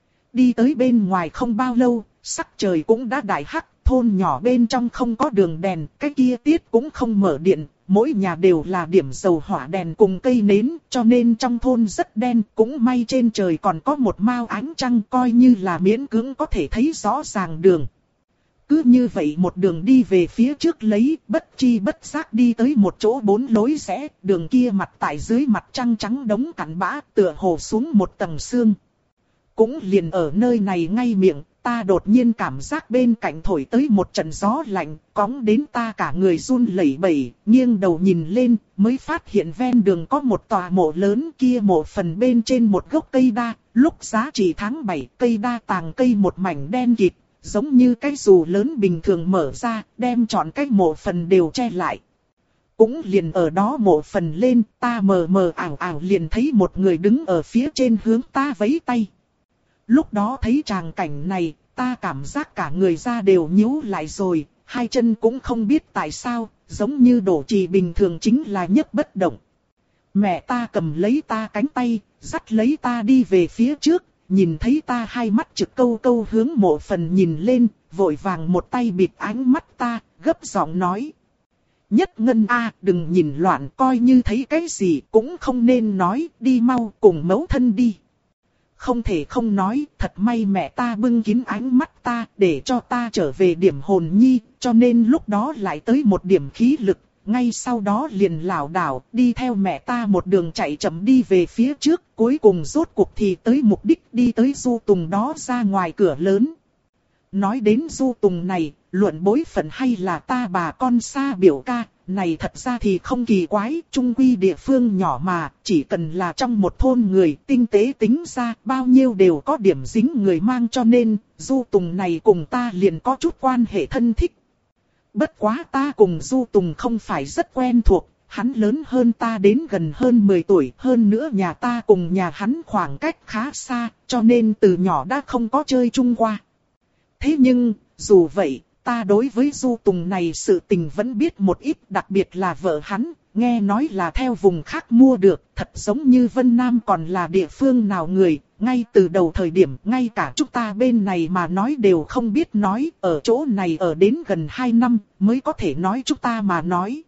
Đi tới bên ngoài không bao lâu, sắc trời cũng đã đại hắc, thôn nhỏ bên trong không có đường đèn, cái kia tiết cũng không mở điện, mỗi nhà đều là điểm dầu hỏa đèn cùng cây nến, cho nên trong thôn rất đen, cũng may trên trời còn có một mao ánh trăng coi như là miễn cưỡng có thể thấy rõ ràng đường. Cứ như vậy một đường đi về phía trước lấy, bất chi bất giác đi tới một chỗ bốn lối rẽ, đường kia mặt tại dưới mặt trăng trắng đống cặn bã, tựa hồ xuống một tầng sương. Cũng liền ở nơi này ngay miệng, ta đột nhiên cảm giác bên cạnh thổi tới một trận gió lạnh, cóng đến ta cả người run lẩy bẩy, nghiêng đầu nhìn lên, mới phát hiện ven đường có một tòa mộ lớn, kia mộ phần bên trên một gốc cây đa, lúc giá trị tháng bảy, cây đa tàng cây một mảnh đen kịt, giống như cái dù lớn bình thường mở ra, đem trọn cái mộ phần đều che lại. Cũng liền ở đó mộ phần lên, ta mờ mờ ảo ảo liền thấy một người đứng ở phía trên hướng ta vẫy tay. Lúc đó thấy tràng cảnh này, ta cảm giác cả người da đều nhíu lại rồi, hai chân cũng không biết tại sao, giống như đổ trì bình thường chính là nhấc bất động. Mẹ ta cầm lấy ta cánh tay, dắt lấy ta đi về phía trước, nhìn thấy ta hai mắt trực câu câu hướng mộ phần nhìn lên, vội vàng một tay bịt ánh mắt ta, gấp giọng nói. Nhất Ngân a, đừng nhìn loạn, coi như thấy cái gì cũng không nên nói, đi mau cùng mẫu thân đi. Không thể không nói, thật may mẹ ta bưng kín ánh mắt ta, để cho ta trở về điểm hồn nhi, cho nên lúc đó lại tới một điểm khí lực, ngay sau đó liền lảo đảo, đi theo mẹ ta một đường chạy chậm đi về phía trước, cuối cùng rốt cuộc thì tới mục đích, đi tới Du Tùng đó ra ngoài cửa lớn. Nói đến Du Tùng này, luận bối phận hay là ta bà con xa biểu ca, này thật ra thì không kỳ quái, chung quy địa phương nhỏ mà, chỉ cần là trong một thôn người, tinh tế tính ra, bao nhiêu đều có điểm dính người mang, cho nên, Du Tùng này cùng ta liền có chút quan hệ thân thích. Bất quá ta cùng Du Tùng không phải rất quen thuộc, hắn lớn hơn ta đến gần hơn mười tuổi, hơn nữa nhà ta cùng nhà hắn khoảng cách khá xa, cho nên từ nhỏ đã không có chơi chung qua. Thế nhưng, dù vậy, ta đối với Du Tùng này sự tình vẫn biết một ít, đặc biệt là vợ hắn, nghe nói là theo vùng khác mua được, thật giống như Vân Nam còn là địa phương nào người, ngay từ đầu thời điểm, ngay cả chúng ta bên này mà nói đều không biết nói, ở chỗ này ở đến gần hai năm, mới có thể nói chúng ta mà nói.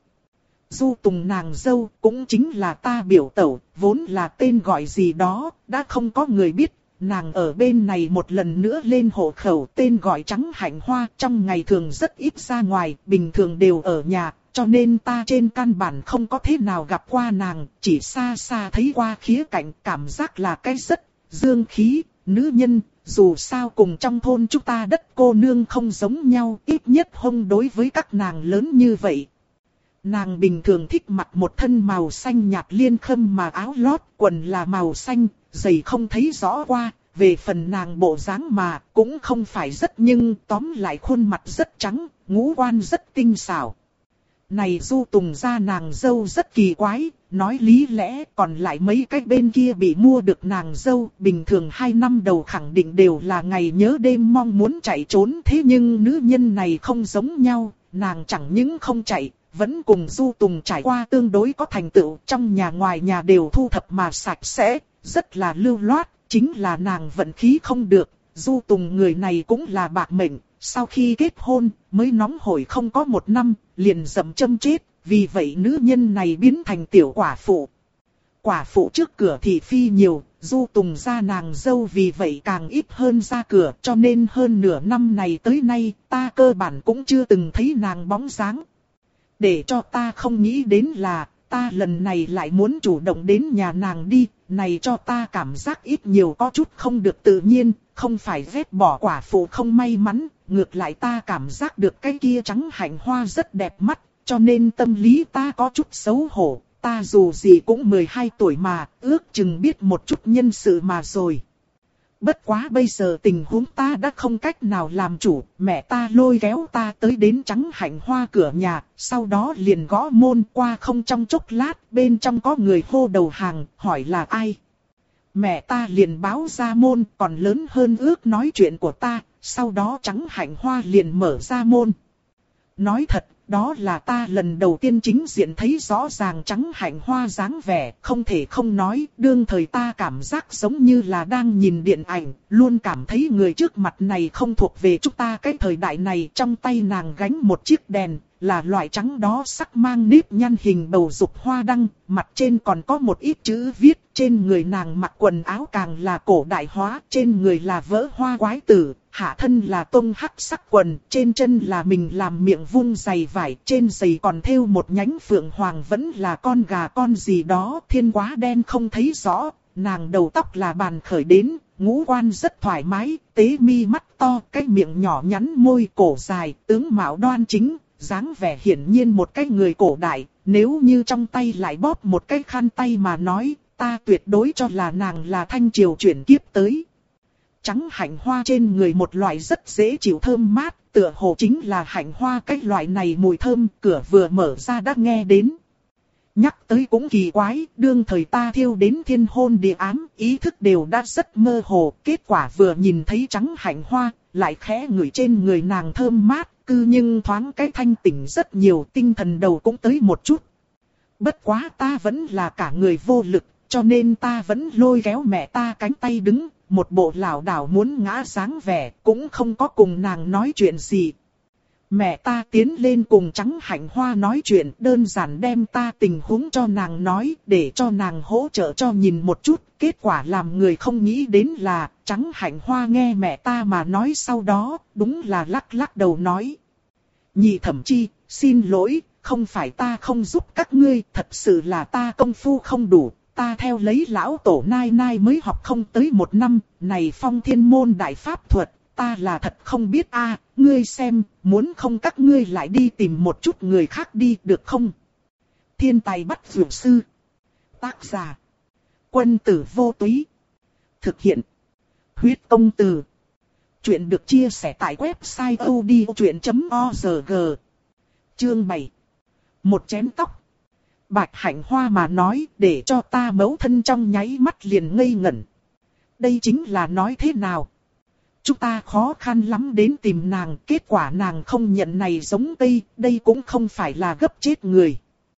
Du Tùng nàng dâu, cũng chính là ta biểu tẩu, vốn là tên gọi gì đó, đã không có người biết. Nàng ở bên này một lần nữa lên hộ khẩu, tên gọi Trắng Hạnh Hoa, trong ngày thường rất ít ra ngoài, bình thường đều ở nhà, cho nên ta trên căn bản không có thế nào gặp qua nàng, chỉ xa xa thấy qua khía cạnh, cảm giác là cái rất dương khí, nữ nhân, dù sao cùng trong thôn chúng ta đất cô nương không giống nhau, ít nhất hông đối với các nàng lớn như vậy. Nàng bình thường thích mặc một thân màu xanh nhạt liên khâm mà áo lót, quần là màu xanh, giày không thấy rõ qua. Về phần nàng bộ dáng mà cũng không phải rất, nhưng tóm lại khuôn mặt rất trắng, ngũ quan rất tinh xảo. Này Du Tùng gia nàng dâu rất kỳ quái, nói lý lẽ còn lại mấy cái bên kia bị mua được nàng dâu, bình thường hai năm đầu khẳng định đều là ngày nhớ đêm mong muốn chạy trốn. Thế nhưng nữ nhân này không giống nhau, nàng chẳng những không chạy, vẫn cùng Du Tùng trải qua tương đối có thành tựu, trong nhà ngoài nhà đều thu thập mà sạch sẽ, rất là lưu loát. Chính là nàng vận khí không được, Du Tùng người này cũng là bạc mệnh, sau khi kết hôn mới nóng hổi không có một năm, liền dậm châm chết, vì vậy nữ nhân này biến thành tiểu quả phụ. Quả phụ trước cửa thị phi nhiều, Du Tùng gia nàng dâu vì vậy càng ít hơn ra cửa, cho nên hơn nửa năm này tới nay ta cơ bản cũng chưa từng thấy nàng bóng dáng. Để cho ta không nghĩ đến là, ta lần này lại muốn chủ động đến nhà nàng đi, này cho ta cảm giác ít nhiều có chút không được tự nhiên, không phải ghét bỏ quả phụ không may mắn, ngược lại ta cảm giác được cái kia trắng hạnh hoa rất đẹp mắt, cho nên tâm lý ta có chút xấu hổ, ta dù gì cũng mười hai tuổi mà, ước chừng biết một chút nhân sự mà rồi. Bất quá bây giờ tình huống ta đã không cách nào làm chủ, mẹ ta lôi kéo ta tới đến trắng hạnh hoa cửa nhà, sau đó liền gõ môn qua không trong chốc lát, bên trong có người hô đầu hàng, hỏi là ai. Mẹ ta liền báo ra môn, còn lớn hơn ước nói chuyện của ta, sau đó trắng hạnh hoa liền mở ra môn. Nói thật, đó là ta lần đầu tiên chính diện thấy rõ ràng trắng hạnh hoa dáng vẻ, không thể không nói, đương thời ta cảm giác giống như là đang nhìn điện ảnh, luôn cảm thấy người trước mặt này không thuộc về chúng ta cái thời đại này. Trong tay nàng gánh một chiếc đèn, là loại trắng đó sắc mang nếp nhăn hình bầu dục hoa đăng, mặt trên còn có một ít chữ viết, trên người nàng mặc quần áo càng là cổ đại hóa, trên người là vỡ hoa quái tử, hạ thân là tông hắc sắc quần, trên chân là mình làm miệng vung giày vải, trên giày còn thêu một nhánh phượng hoàng vẫn là con gà con gì đó, thiên quá đen không thấy rõ, nàng đầu tóc là bàn khởi đến, ngũ quan rất thoải mái, tế mi mắt to, cái miệng nhỏ nhắn môi cổ dài, tướng mạo đoan chính. Dáng vẻ hiển nhiên một cái người cổ đại, nếu như trong tay lại bóp một cái khăn tay mà nói, ta tuyệt đối cho là nàng là thanh triều chuyển kiếp tới. Trắng hạnh hoa trên người một loại rất dễ chịu thơm mát, tựa hồ chính là hạnh hoa cái loại này mùi thơm, cửa vừa mở ra đã nghe đến. Nhắc tới cũng kỳ quái, đương thời ta thiêu đến thiên hôn địa ám, ý thức đều đã rất mơ hồ, kết quả vừa nhìn thấy trắng hạnh hoa, lại khẽ ngửi trên người nàng thơm mát. Cư nhưng thoáng cái thanh tỉnh rất nhiều, tinh thần đầu cũng tới một chút. Bất quá ta vẫn là cả người vô lực, cho nên ta vẫn lôi kéo mẹ ta cánh tay đứng, một bộ lảo đảo muốn ngã dáng vẻ, cũng không có cùng nàng nói chuyện gì. Mẹ ta tiến lên cùng trắng hạnh hoa nói chuyện, đơn giản đem ta tình huống cho nàng nói, để cho nàng hỗ trợ cho nhìn một chút. Kết quả làm người không nghĩ đến là, trắng hạnh hoa nghe mẹ ta mà nói sau đó, đúng là lắc lắc đầu nói. Nhị thẩm chi, xin lỗi, không phải ta không giúp các ngươi, thật sự là ta công phu không đủ. Ta theo lấy lão tổ nai nai mới học không tới một năm, này phong thiên môn đại pháp thuật. Ta là thật không biết a, à, ngươi xem, muốn không các ngươi lại đi tìm một chút người khác đi được không? Thiên tài bắt vượt sư. Tác giả. Quân tử vô túy. Thực hiện. Huyết công từ. Chuyện được chia sẻ tại website odchuyện chấm org. Chương bảy. Một chém tóc. Bạch hạnh hoa mà nói để cho ta mấu thân trong nháy mắt liền ngây ngẩn. Đây chính là nói thế nào? Chúng ta khó khăn lắm đến tìm nàng, kết quả nàng không nhận này giống cây, đây cũng không phải là gấp chết người.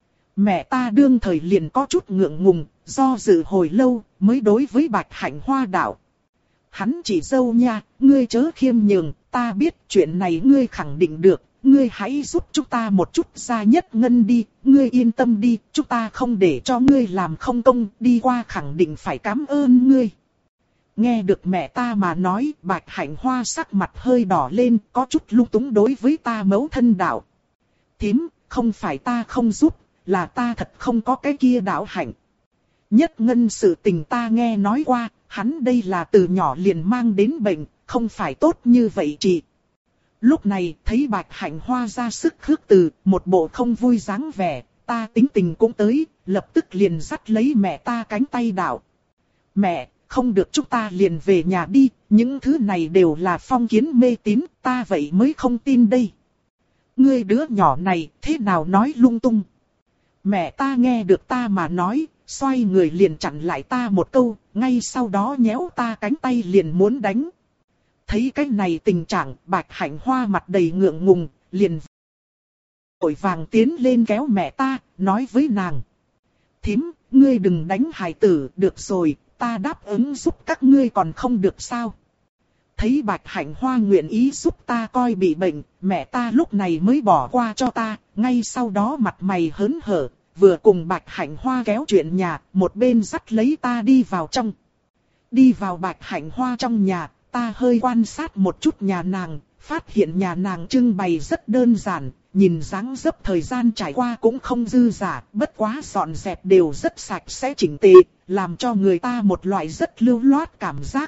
Mẹ ta đương thời liền có chút ngượng ngùng, do dự hồi lâu, mới đối với bạch hạnh hoa đạo. Hắn chỉ dâu nha, ngươi chớ khiêm nhường, ta biết chuyện này ngươi khẳng định được, ngươi hãy giúp chúng ta một chút ra nhất ngân đi, ngươi yên tâm đi, chúng ta không để cho ngươi làm không công, đi qua khẳng định phải cảm ơn ngươi. Nghe được mẹ ta mà nói, bạch hạnh hoa sắc mặt hơi đỏ lên, có chút lung túng đối với ta mẫu thân đạo. Thím, không phải ta không giúp, là ta thật không có cái kia đạo hạnh. Nhất ngân sự tình ta nghe nói qua, hắn đây là từ nhỏ liền mang đến bệnh, không phải tốt như vậy chị. Lúc này thấy Bạch Hạnh Hoa ra sức khước từ, một bộ không vui dáng vẻ, ta tính tình cũng tới, lập tức liền dắt lấy mẹ ta cánh tay đạo. Mẹ, không được chúng ta liền về nhà đi, những thứ này đều là phong kiến mê tín, ta vậy mới không tin đây. Ngươi đứa nhỏ này thế nào nói lung tung. Mẹ ta nghe được ta mà nói, xoay người liền chặn lại ta một câu, ngay sau đó nhéo ta cánh tay liền muốn đánh. Thấy cái này tình trạng, Bạch Hạnh Hoa mặt đầy ngượng ngùng, liền vội vàng tiến lên kéo mẹ ta, nói với nàng. Thím, ngươi đừng đánh hài tử, được rồi, ta đáp ứng giúp các ngươi còn không được sao. Thấy Bạch Hạnh Hoa nguyện ý giúp ta coi bị bệnh, mẹ ta lúc này mới bỏ qua cho ta, ngay sau đó mặt mày hớn hở, vừa cùng Bạch Hạnh Hoa kéo chuyện nhà, một bên dắt lấy ta đi vào trong. Đi vào Bạch Hạnh Hoa trong nhà, ta hơi quan sát một chút nhà nàng, phát hiện nhà nàng trưng bày rất đơn giản, nhìn dáng dấp thời gian trải qua cũng không dư dả, bất quá dọn dẹp đều rất sạch sẽ chỉnh tề, làm cho người ta một loại rất lưu loát cảm giác.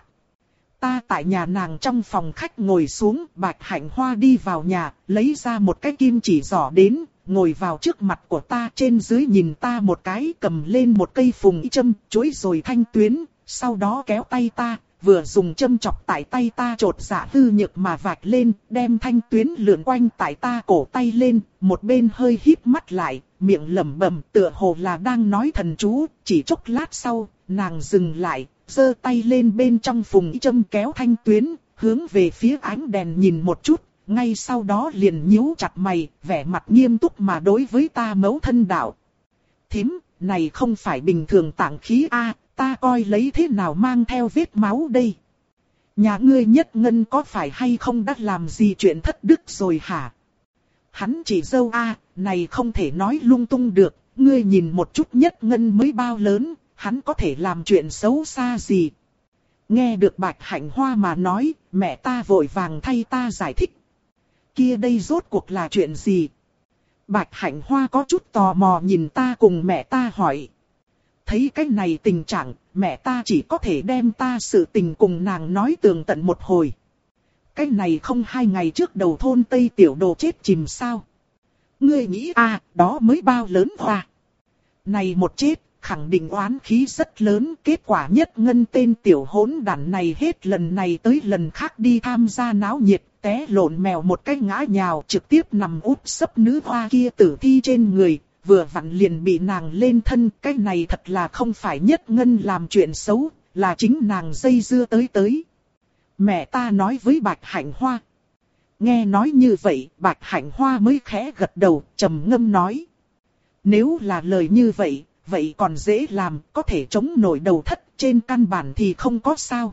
Ta tại nhà nàng trong phòng khách ngồi xuống, Bạch Hạnh Hoa đi vào nhà, lấy ra một cái kim chỉ giỏ đến, ngồi vào trước mặt của ta, trên dưới nhìn ta một cái, cầm lên một cây phùng châm, chuỗi rồi thanh tuyến, sau đó kéo tay ta, vừa dùng châm chọc tại tay ta trột dạ hư nhược mà vạch lên, đem thanh tuyến lượn quanh tại ta cổ tay lên, một bên hơi híp mắt lại, miệng lẩm bẩm tựa hồ là đang nói thần chú, chỉ chốc lát sau, nàng dừng lại, giơ tay lên bên trong phùng châm kéo thanh tuyến, hướng về phía ánh đèn nhìn một chút, ngay sau đó liền nhíu chặt mày, vẻ mặt nghiêm túc mà đối với ta mẫu thân đạo. Thím, này không phải bình thường tạng khí a, ta coi lấy thế nào mang theo vết máu đây. Nhà ngươi Nhất Ngân có phải hay không đã làm gì chuyện thất đức rồi hả? Hắn chỉ dâu a, này không thể nói lung tung được, ngươi nhìn một chút Nhất Ngân mới bao lớn, hắn có thể làm chuyện xấu xa gì. Nghe được Bạch Hạnh Hoa mà nói, mẹ ta vội vàng thay ta giải thích. Kia đây rốt cuộc là chuyện gì? Bạch Hạnh Hoa có chút tò mò nhìn ta cùng mẹ ta hỏi. Thấy cái này tình trạng, mẹ ta chỉ có thể đem ta sự tình cùng nàng nói tường tận một hồi. Cái này không hai ngày trước đầu thôn Tây Tiểu Đồ chết chìm sao? Ngươi nghĩ à, đó mới bao lớn hoa. Này một chết, khẳng định oán khí rất lớn, kết quả Nhất Ngân tên tiểu hỗn đản này hết lần này tới lần khác đi tham gia náo nhiệt, té lộn mèo một cái ngã nhào trực tiếp nằm úp sấp nữ hoa kia tử thi trên người, vừa vặn liền bị nàng lên thân, cái này thật là không phải Nhất Ngân làm chuyện xấu, là chính nàng dây dưa tới tới. Mẹ ta nói với Bạch Hạnh Hoa. Nghe nói như vậy, Bạch Hạnh Hoa mới khẽ gật đầu, trầm ngâm nói. Nếu là lời như vậy, vậy còn dễ làm, có thể chống nổi đầu thất, trên căn bản thì không có sao.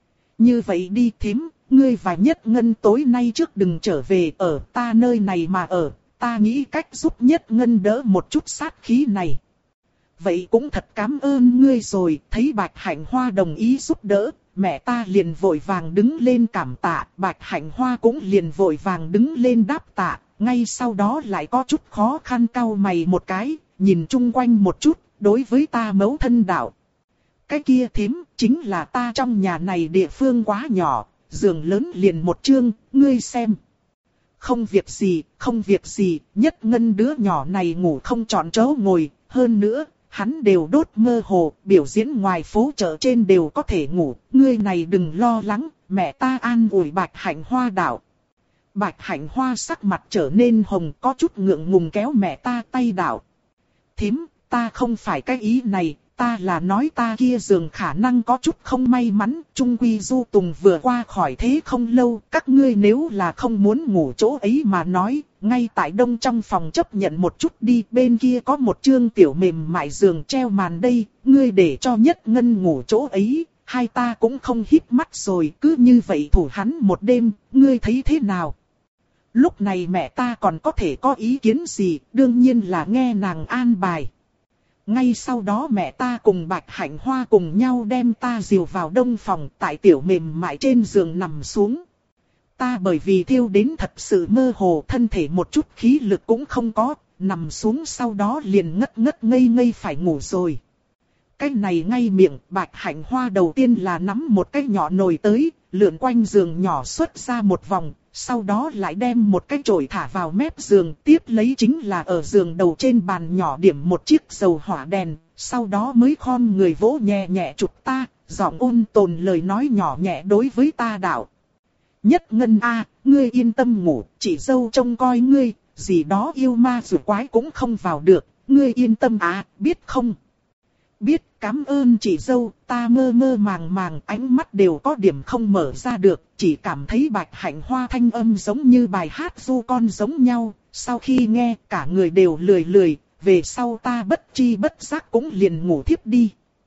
Như vậy đi thím, ngươi và Nhất Ngân tối nay trước đừng trở về ở ta nơi này mà ở, ta nghĩ cách giúp Nhất Ngân đỡ một chút sát khí này. Vậy cũng thật cảm ơn ngươi rồi, thấy Bạch Hạnh Hoa đồng ý giúp đỡ, mẹ ta liền vội vàng đứng lên cảm tạ, Bạch Hạnh Hoa cũng liền vội vàng đứng lên đáp tạ, ngay sau đó lại có chút khó khăn cau mày một cái, nhìn chung quanh một chút, đối với ta mẫu thân đạo. Cái kia thím, chính là ta trong nhà này địa phương quá nhỏ, giường lớn liền một chương, ngươi xem. Không việc gì, không việc gì, Nhất Ngân đứa nhỏ này ngủ không chọn chỗ ngồi, hơn nữa, hắn đều đốt mơ hồ, biểu diễn ngoài phố chợ trên đều có thể ngủ, ngươi này đừng lo lắng, mẹ ta an ủi Bạch Hạnh Hoa đạo. Bạch Hạnh Hoa sắc mặt trở nên hồng, có chút ngượng ngùng kéo mẹ ta tay đạo. Thím, ta không phải cái ý này, ta là nói ta kia giường khả năng có chút không may mắn, Trung Quy Du Tùng vừa qua khỏi thế không lâu, các ngươi nếu là không muốn ngủ chỗ ấy mà nói, ngay tại đông trong phòng chấp nhận một chút đi, bên kia có một chương tiểu mềm mại giường treo màn đây, ngươi để cho Nhất Ngân ngủ chỗ ấy, hai ta cũng không híp mắt rồi, cứ như vậy thủ hắn một đêm, ngươi thấy thế nào? Lúc này mẹ ta còn có thể có ý kiến gì, đương nhiên là nghe nàng an bài. Ngay sau đó mẹ ta cùng Bạch Hạnh Hoa cùng nhau đem ta dìu vào đông phòng, tại tiểu mềm mại trên giường nằm xuống. Ta bởi vì thiêu đến thật sự mơ hồ, thân thể một chút khí lực cũng không có, nằm xuống sau đó liền ngất ngất ngây ngây phải ngủ rồi. cái này ngay miệng, Bạch Hạnh Hoa đầu tiên là nắm một cái nhỏ nồi tới, lượn quanh giường nhỏ xuất ra một vòng, sau đó lại đem một cái chổi thả vào mép giường, tiếp lấy chính là ở giường đầu trên bàn nhỏ điểm một chiếc dầu hỏa đèn, sau đó mới khom người vỗ nhẹ nhẹ chụp ta, giọng ôn tồn lời nói nhỏ nhẹ đối với ta đạo. Nhất Ngân a, ngươi yên tâm ngủ, chị dâu trông coi ngươi, gì đó yêu ma rùa quái cũng không vào được, ngươi yên tâm à, biết không? Biết, cảm ơn chị dâu, ta mơ mơ màng màng, ánh mắt đều có điểm không mở ra được, chỉ cảm thấy Bạch Hạnh Hoa thanh âm giống như bài hát du con giống nhau, sau khi nghe cả người đều lười lười, về sau ta bất tri bất giác cũng liền ngủ thiếp đi.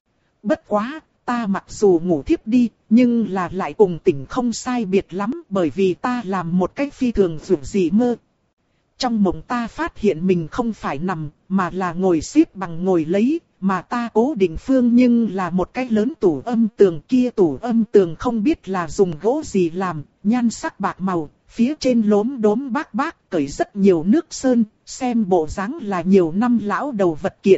Bất quá, ta mặc dù ngủ thiếp đi, nhưng là lại cùng tỉnh không sai biệt lắm, bởi vì ta làm một cách phi thường dù gì mơ. Trong mộng ta phát hiện mình không phải nằm, mà là ngồi xếp bằng ngồi lấy, mà ta cố định phương nhưng là một cái lớn tủ âm tường, kia tủ âm tường không biết là dùng gỗ gì làm, nhan sắc bạc màu, phía trên lốm đốm bác bác cởi rất nhiều nước sơn, xem bộ dáng là nhiều năm lão đầu vật kiện.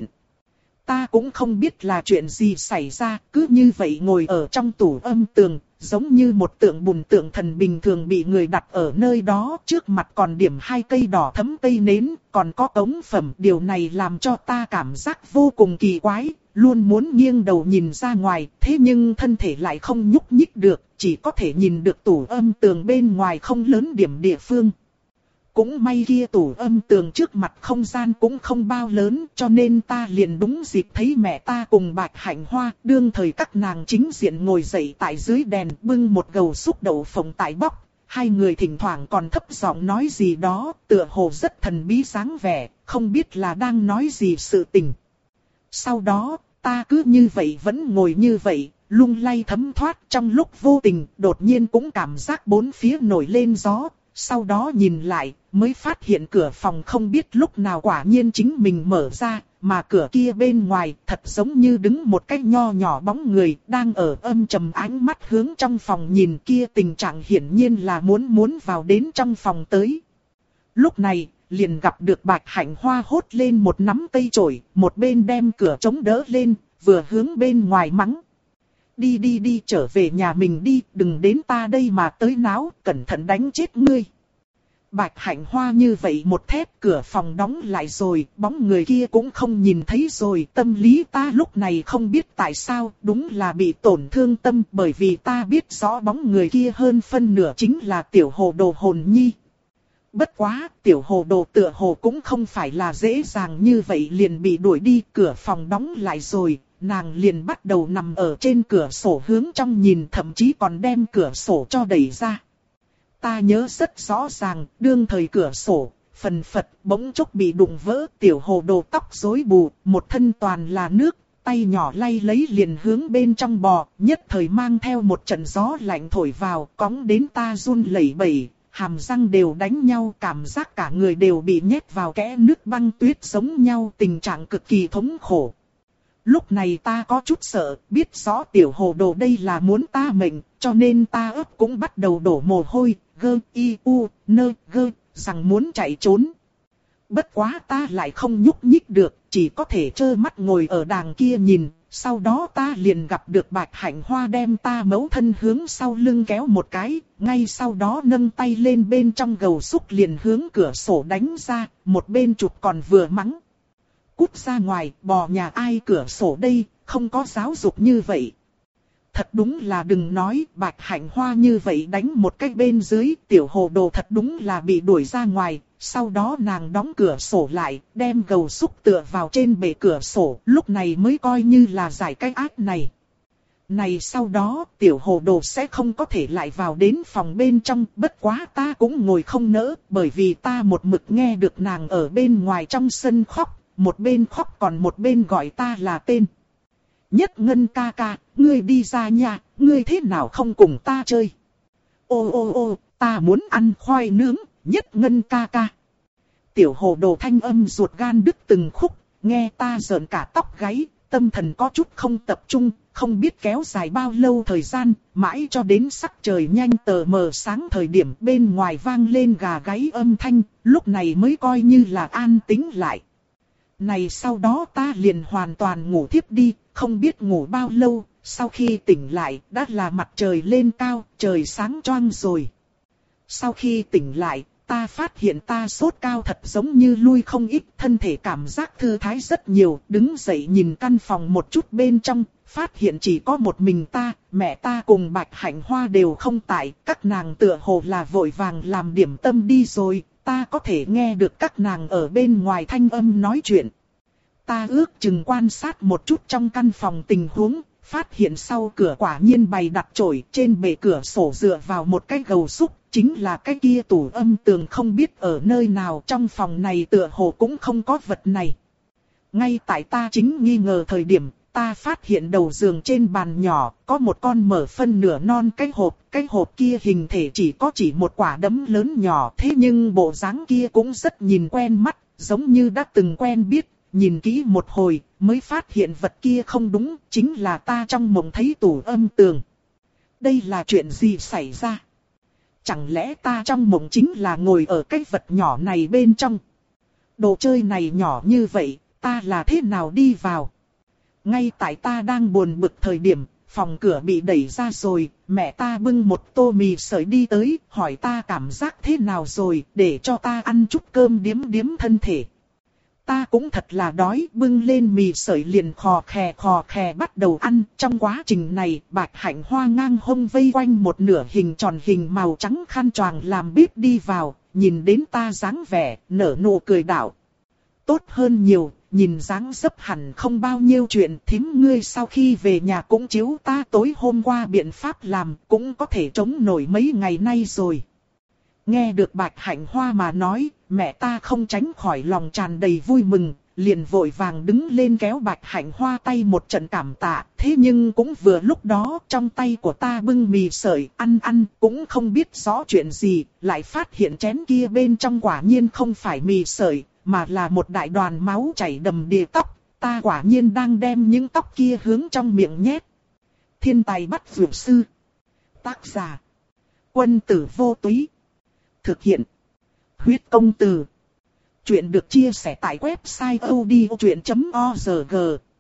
Ta cũng không biết là chuyện gì xảy ra, cứ như vậy ngồi ở trong tủ âm tường, giống như một tượng bùn tượng thần bình thường bị người đặt ở nơi đó, trước mặt còn điểm hai cây đỏ thấm cây nến, còn có cống phẩm. Điều này làm cho ta cảm giác vô cùng kỳ quái, luôn muốn nghiêng đầu nhìn ra ngoài, thế nhưng thân thể lại không nhúc nhích được, chỉ có thể nhìn được tủ âm tường bên ngoài không lớn điểm địa phương. Cũng may kia tủ âm tường trước mặt không gian cũng không bao lớn, cho nên ta liền đúng dịp thấy mẹ ta cùng Bạch Hạnh Hoa, đương thời các nàng chính diện ngồi dậy tại dưới đèn bưng một gầu xúc đậu phộng tại bóc. Hai người thỉnh thoảng còn thấp giọng nói gì đó, tựa hồ rất thần bí dáng vẻ, không biết là đang nói gì sự tình. Sau đó, ta cứ như vậy vẫn ngồi như vậy, lung lay thấm thoát, trong lúc vô tình, đột nhiên cũng cảm giác bốn phía nổi lên gió. Sau đó nhìn lại, mới phát hiện cửa phòng không biết lúc nào quả nhiên chính mình mở ra, mà cửa kia bên ngoài thật giống như đứng một cái nho nhỏ bóng người, đang ở âm trầm ánh mắt hướng trong phòng nhìn, kia tình trạng hiển nhiên là muốn muốn vào đến trong phòng tới. Lúc này, liền gặp được Bạch Hạnh Hoa hốt lên một nắm cây chổi, một bên đem cửa chống đỡ lên, vừa hướng bên ngoài mắng. Đi đi đi trở về nhà mình đi, đừng đến ta đây mà tới náo, cẩn thận đánh chết ngươi. Bạch Hạnh Hoa như vậy một thép, cửa phòng đóng lại rồi, bóng người kia cũng không nhìn thấy rồi. Tâm lý ta lúc này không biết tại sao, đúng là bị tổn thương tâm, bởi vì ta biết rõ bóng người kia hơn phân nửa chính là tiểu hồ đồ hồn nhi. Bất quá, tiểu hồ đồ tựa hồ cũng không phải là dễ dàng như vậy liền bị đuổi đi, cửa phòng đóng lại rồi. Nàng liền bắt đầu nằm ở trên cửa sổ hướng trong nhìn, thậm chí còn đem cửa sổ cho đẩy ra. Ta nhớ rất rõ ràng, đương thời cửa sổ, phần phật bỗng chốc bị đụng vỡ, tiểu hồ đồ tóc rối bù, một thân toàn là nước, tay nhỏ lay lấy liền hướng bên trong bò, nhất thời mang theo một trận gió lạnh thổi vào, cóng đến ta run lẩy bẩy, hàm răng đều đánh nhau, cảm giác cả người đều bị nhét vào kẽ nước băng tuyết giống nhau, tình trạng cực kỳ thống khổ. Lúc này ta có chút sợ, biết rõ tiểu hồ đồ đây là muốn ta mệnh, cho nên ta ấp cũng bắt đầu đổ mồ hôi, gơ, y, u, nơ, gơ, rằng muốn chạy trốn. Bất quá ta lại không nhúc nhích được, chỉ có thể trơ mắt ngồi ở đàng kia nhìn, sau đó ta liền gặp được Bạch Hạnh Hoa đem ta mẫu thân hướng sau lưng kéo một cái, ngay sau đó nâng tay lên bên trong gầu xúc liền hướng cửa sổ đánh ra, một bên chụp còn vừa mắng. Cút ra ngoài, bò nhà ai cửa sổ đây, không có giáo dục như vậy. Thật đúng là đừng nói, Bạch Hạnh Hoa như vậy đánh một cái bên dưới, tiểu hồ đồ thật đúng là bị đuổi ra ngoài. Sau đó nàng đóng cửa sổ lại, đem gầu xúc tựa vào trên bệ cửa sổ, lúc này mới coi như là giải cái ác này. Này sau đó, tiểu hồ đồ sẽ không có thể lại vào đến phòng bên trong, bất quá ta cũng ngồi không nỡ, bởi vì ta một mực nghe được nàng ở bên ngoài trong sân khóc. Một bên khóc còn một bên gọi ta là tên. Nhất Ngân ca ca, ngươi đi ra nhà, ngươi thế nào không cùng ta chơi? Ô ô ô, ta muốn ăn khoai nướng, Nhất Ngân ca ca. Tiểu hồ đồ thanh âm ruột gan đứt từng khúc, nghe ta rợn cả tóc gáy, tâm thần có chút không tập trung, không biết kéo dài bao lâu thời gian, mãi cho đến sắc trời nhanh tờ mờ sáng thời điểm bên ngoài vang lên gà gáy âm thanh, lúc này mới coi như là an tĩnh lại. Này sau đó ta liền hoàn toàn ngủ thiếp đi, không biết ngủ bao lâu, sau khi tỉnh lại đã là mặt trời lên cao, trời sáng choang rồi. Sau khi tỉnh lại, ta phát hiện ta sốt cao thật giống như lui không ít, thân thể cảm giác thư thái rất nhiều, đứng dậy nhìn căn phòng một chút bên trong, phát hiện chỉ có một mình ta, mẹ ta cùng Bạch Hạnh Hoa đều không tại, các nàng tựa hồ là vội vàng làm điểm tâm đi rồi, ta có thể nghe được các nàng ở bên ngoài thanh âm nói chuyện. Ta ước chừng quan sát một chút trong căn phòng tình huống, phát hiện sau cửa quả nhiên bày đặt chổi, trên bệ cửa sổ dựa vào một cái gầu xúc, chính là cái kia tủ âm tường không biết ở nơi nào, trong phòng này tựa hồ cũng không có vật này. Ngay tại ta chính nghi ngờ thời điểm, ta phát hiện đầu giường trên bàn nhỏ, có một con mở phân nửa non cái hộp, cái hộp kia hình thể chỉ có chỉ một quả đấm lớn nhỏ, thế nhưng bộ dáng kia cũng rất nhìn quen mắt, giống như đã từng quen biết. Nhìn kỹ một hồi, mới phát hiện vật kia không đúng, chính là ta trong mộng thấy tủ âm tường. Đây là chuyện gì xảy ra? Chẳng lẽ ta trong mộng chính là ngồi ở cái vật nhỏ này bên trong? Đồ chơi này nhỏ như vậy, ta là thế nào đi vào? Ngay tại ta đang buồn bực thời điểm, phòng cửa bị đẩy ra rồi, mẹ ta bưng một tô mì sợi đi tới, hỏi ta cảm giác thế nào rồi, để cho ta ăn chút cơm điếm điếm thân thể. Ta cũng thật là đói, bưng lên mì sợi liền khò khè khò khè bắt đầu ăn. Trong quá trình này, Bạch Hạnh Hoa ngang hông vây quanh một nửa hình tròn hình màu trắng khăn choàng làm bếp đi vào, nhìn đến ta dáng vẻ, nở nụ cười đảo. Tốt hơn nhiều, nhìn dáng dấp hẳn không bao nhiêu chuyện, thím ngươi sau khi về nhà cũng chiếu ta tối hôm qua biện pháp làm, cũng có thể chống nổi mấy ngày nay rồi. Nghe được Bạch Hạnh Hoa mà nói, mẹ ta không tránh khỏi lòng tràn đầy vui mừng, liền vội vàng đứng lên kéo Bạch Hạnh Hoa tay một trận cảm tạ. Thế nhưng cũng vừa lúc đó, trong tay của ta bưng mì sợi, ăn ăn, cũng không biết rõ chuyện gì, lại phát hiện chén kia bên trong quả nhiên không phải mì sợi, mà là một đại đoàn máu chảy đầm đìa tóc. Ta quả nhiên đang đem những tóc kia hướng trong miệng nhét. Thiên tài bắt vượt sư. Tác giả: Quân Tử Vô Túy. Thực hiện: Huyết Công Từ. Chuyện được chia sẻ tại website odchuyện chấm org.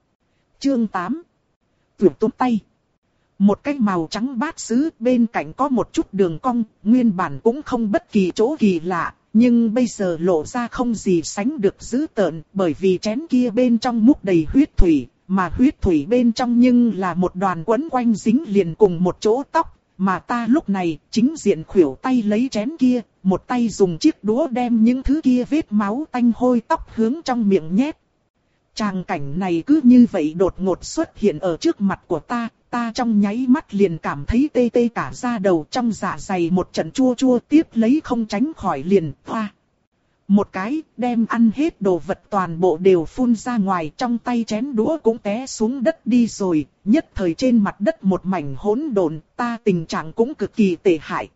Chương tám. Vượt tung tay. Một cái màu trắng bát sứ, bên cạnh có một chút đường cong, nguyên bản cũng không bất kỳ chỗ kỳ lạ, nhưng bây giờ lộ ra không gì sánh được dữ tợn, bởi vì chén kia bên trong múc đầy huyết thủy, mà huyết thủy bên trong nhưng là một đoàn quấn quanh dính liền cùng một chỗ tóc. Mà ta lúc này, chính diện khuỷu tay lấy chén kia, một tay dùng chiếc đũa đem những thứ kia vết máu tanh hôi tóc hướng trong miệng nhét. Tràng cảnh này cứ như vậy đột ngột xuất hiện ở trước mặt của ta, ta trong nháy mắt liền cảm thấy tê tê cả da đầu, trong dạ dày một trận chua chua, tiếp lấy không tránh khỏi liền, hoa. Một cái, đem ăn hết đồ vật toàn bộ đều phun ra ngoài, trong tay chén đũa cũng té xuống đất đi rồi, nhất thời trên mặt đất một mảnh hỗn độn, ta tình trạng cũng cực kỳ tệ hại.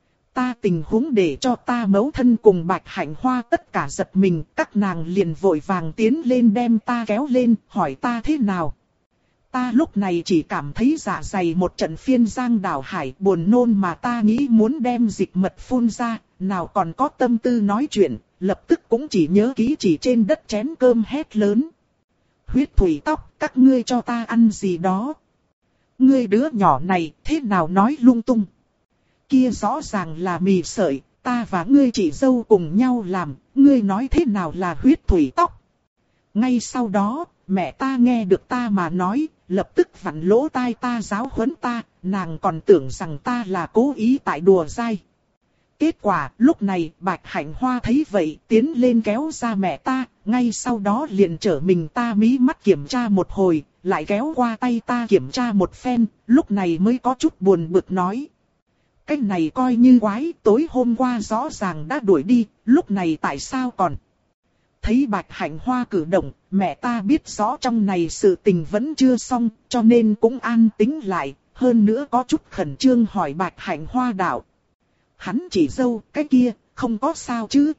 Ta tình huống để cho ta mẫu thân cùng Bạch Hạnh Hoa tất cả giật mình, các nàng liền vội vàng tiến lên đem ta kéo lên, hỏi ta thế nào. Ta lúc này chỉ cảm thấy dạ dày một trận phiên giang đảo hải, buồn nôn mà ta nghĩ muốn đem dịch mật phun ra, nào còn có tâm tư nói chuyện, lập tức cũng chỉ nhớ kỹ chỉ trên đất chén cơm hét lớn. Huyết thủy tóc, các ngươi cho ta ăn gì đó. Ngươi đứa nhỏ này thế nào nói lung tung. Kia rõ ràng là mì sợi, ta và ngươi chị dâu cùng nhau làm, ngươi nói thế nào là huyết thủy tóc. Ngay sau đó, mẹ ta nghe được ta mà nói, lập tức vặn lỗ tai ta giáo huấn ta, nàng còn tưởng rằng ta là cố ý tại đùa dai. Kết quả, lúc này, Bạch Hạnh Hoa thấy vậy, tiến lên kéo ra mẹ ta, ngay sau đó liền trở mình ta mí mắt kiểm tra một hồi, lại kéo qua tay ta kiểm tra một phen, lúc này mới có chút buồn bực nói. Cái này coi như quái, tối hôm qua rõ ràng đã đuổi đi, lúc này tại sao còn... Thấy Bạch Hạnh Hoa cử động, mẹ ta biết rõ trong này sự tình vẫn chưa xong, cho nên cũng an tĩnh lại, hơn nữa có chút khẩn trương hỏi Bạch Hạnh Hoa đạo. Hắn chỉ dâu, cái kia, không có sao chứ.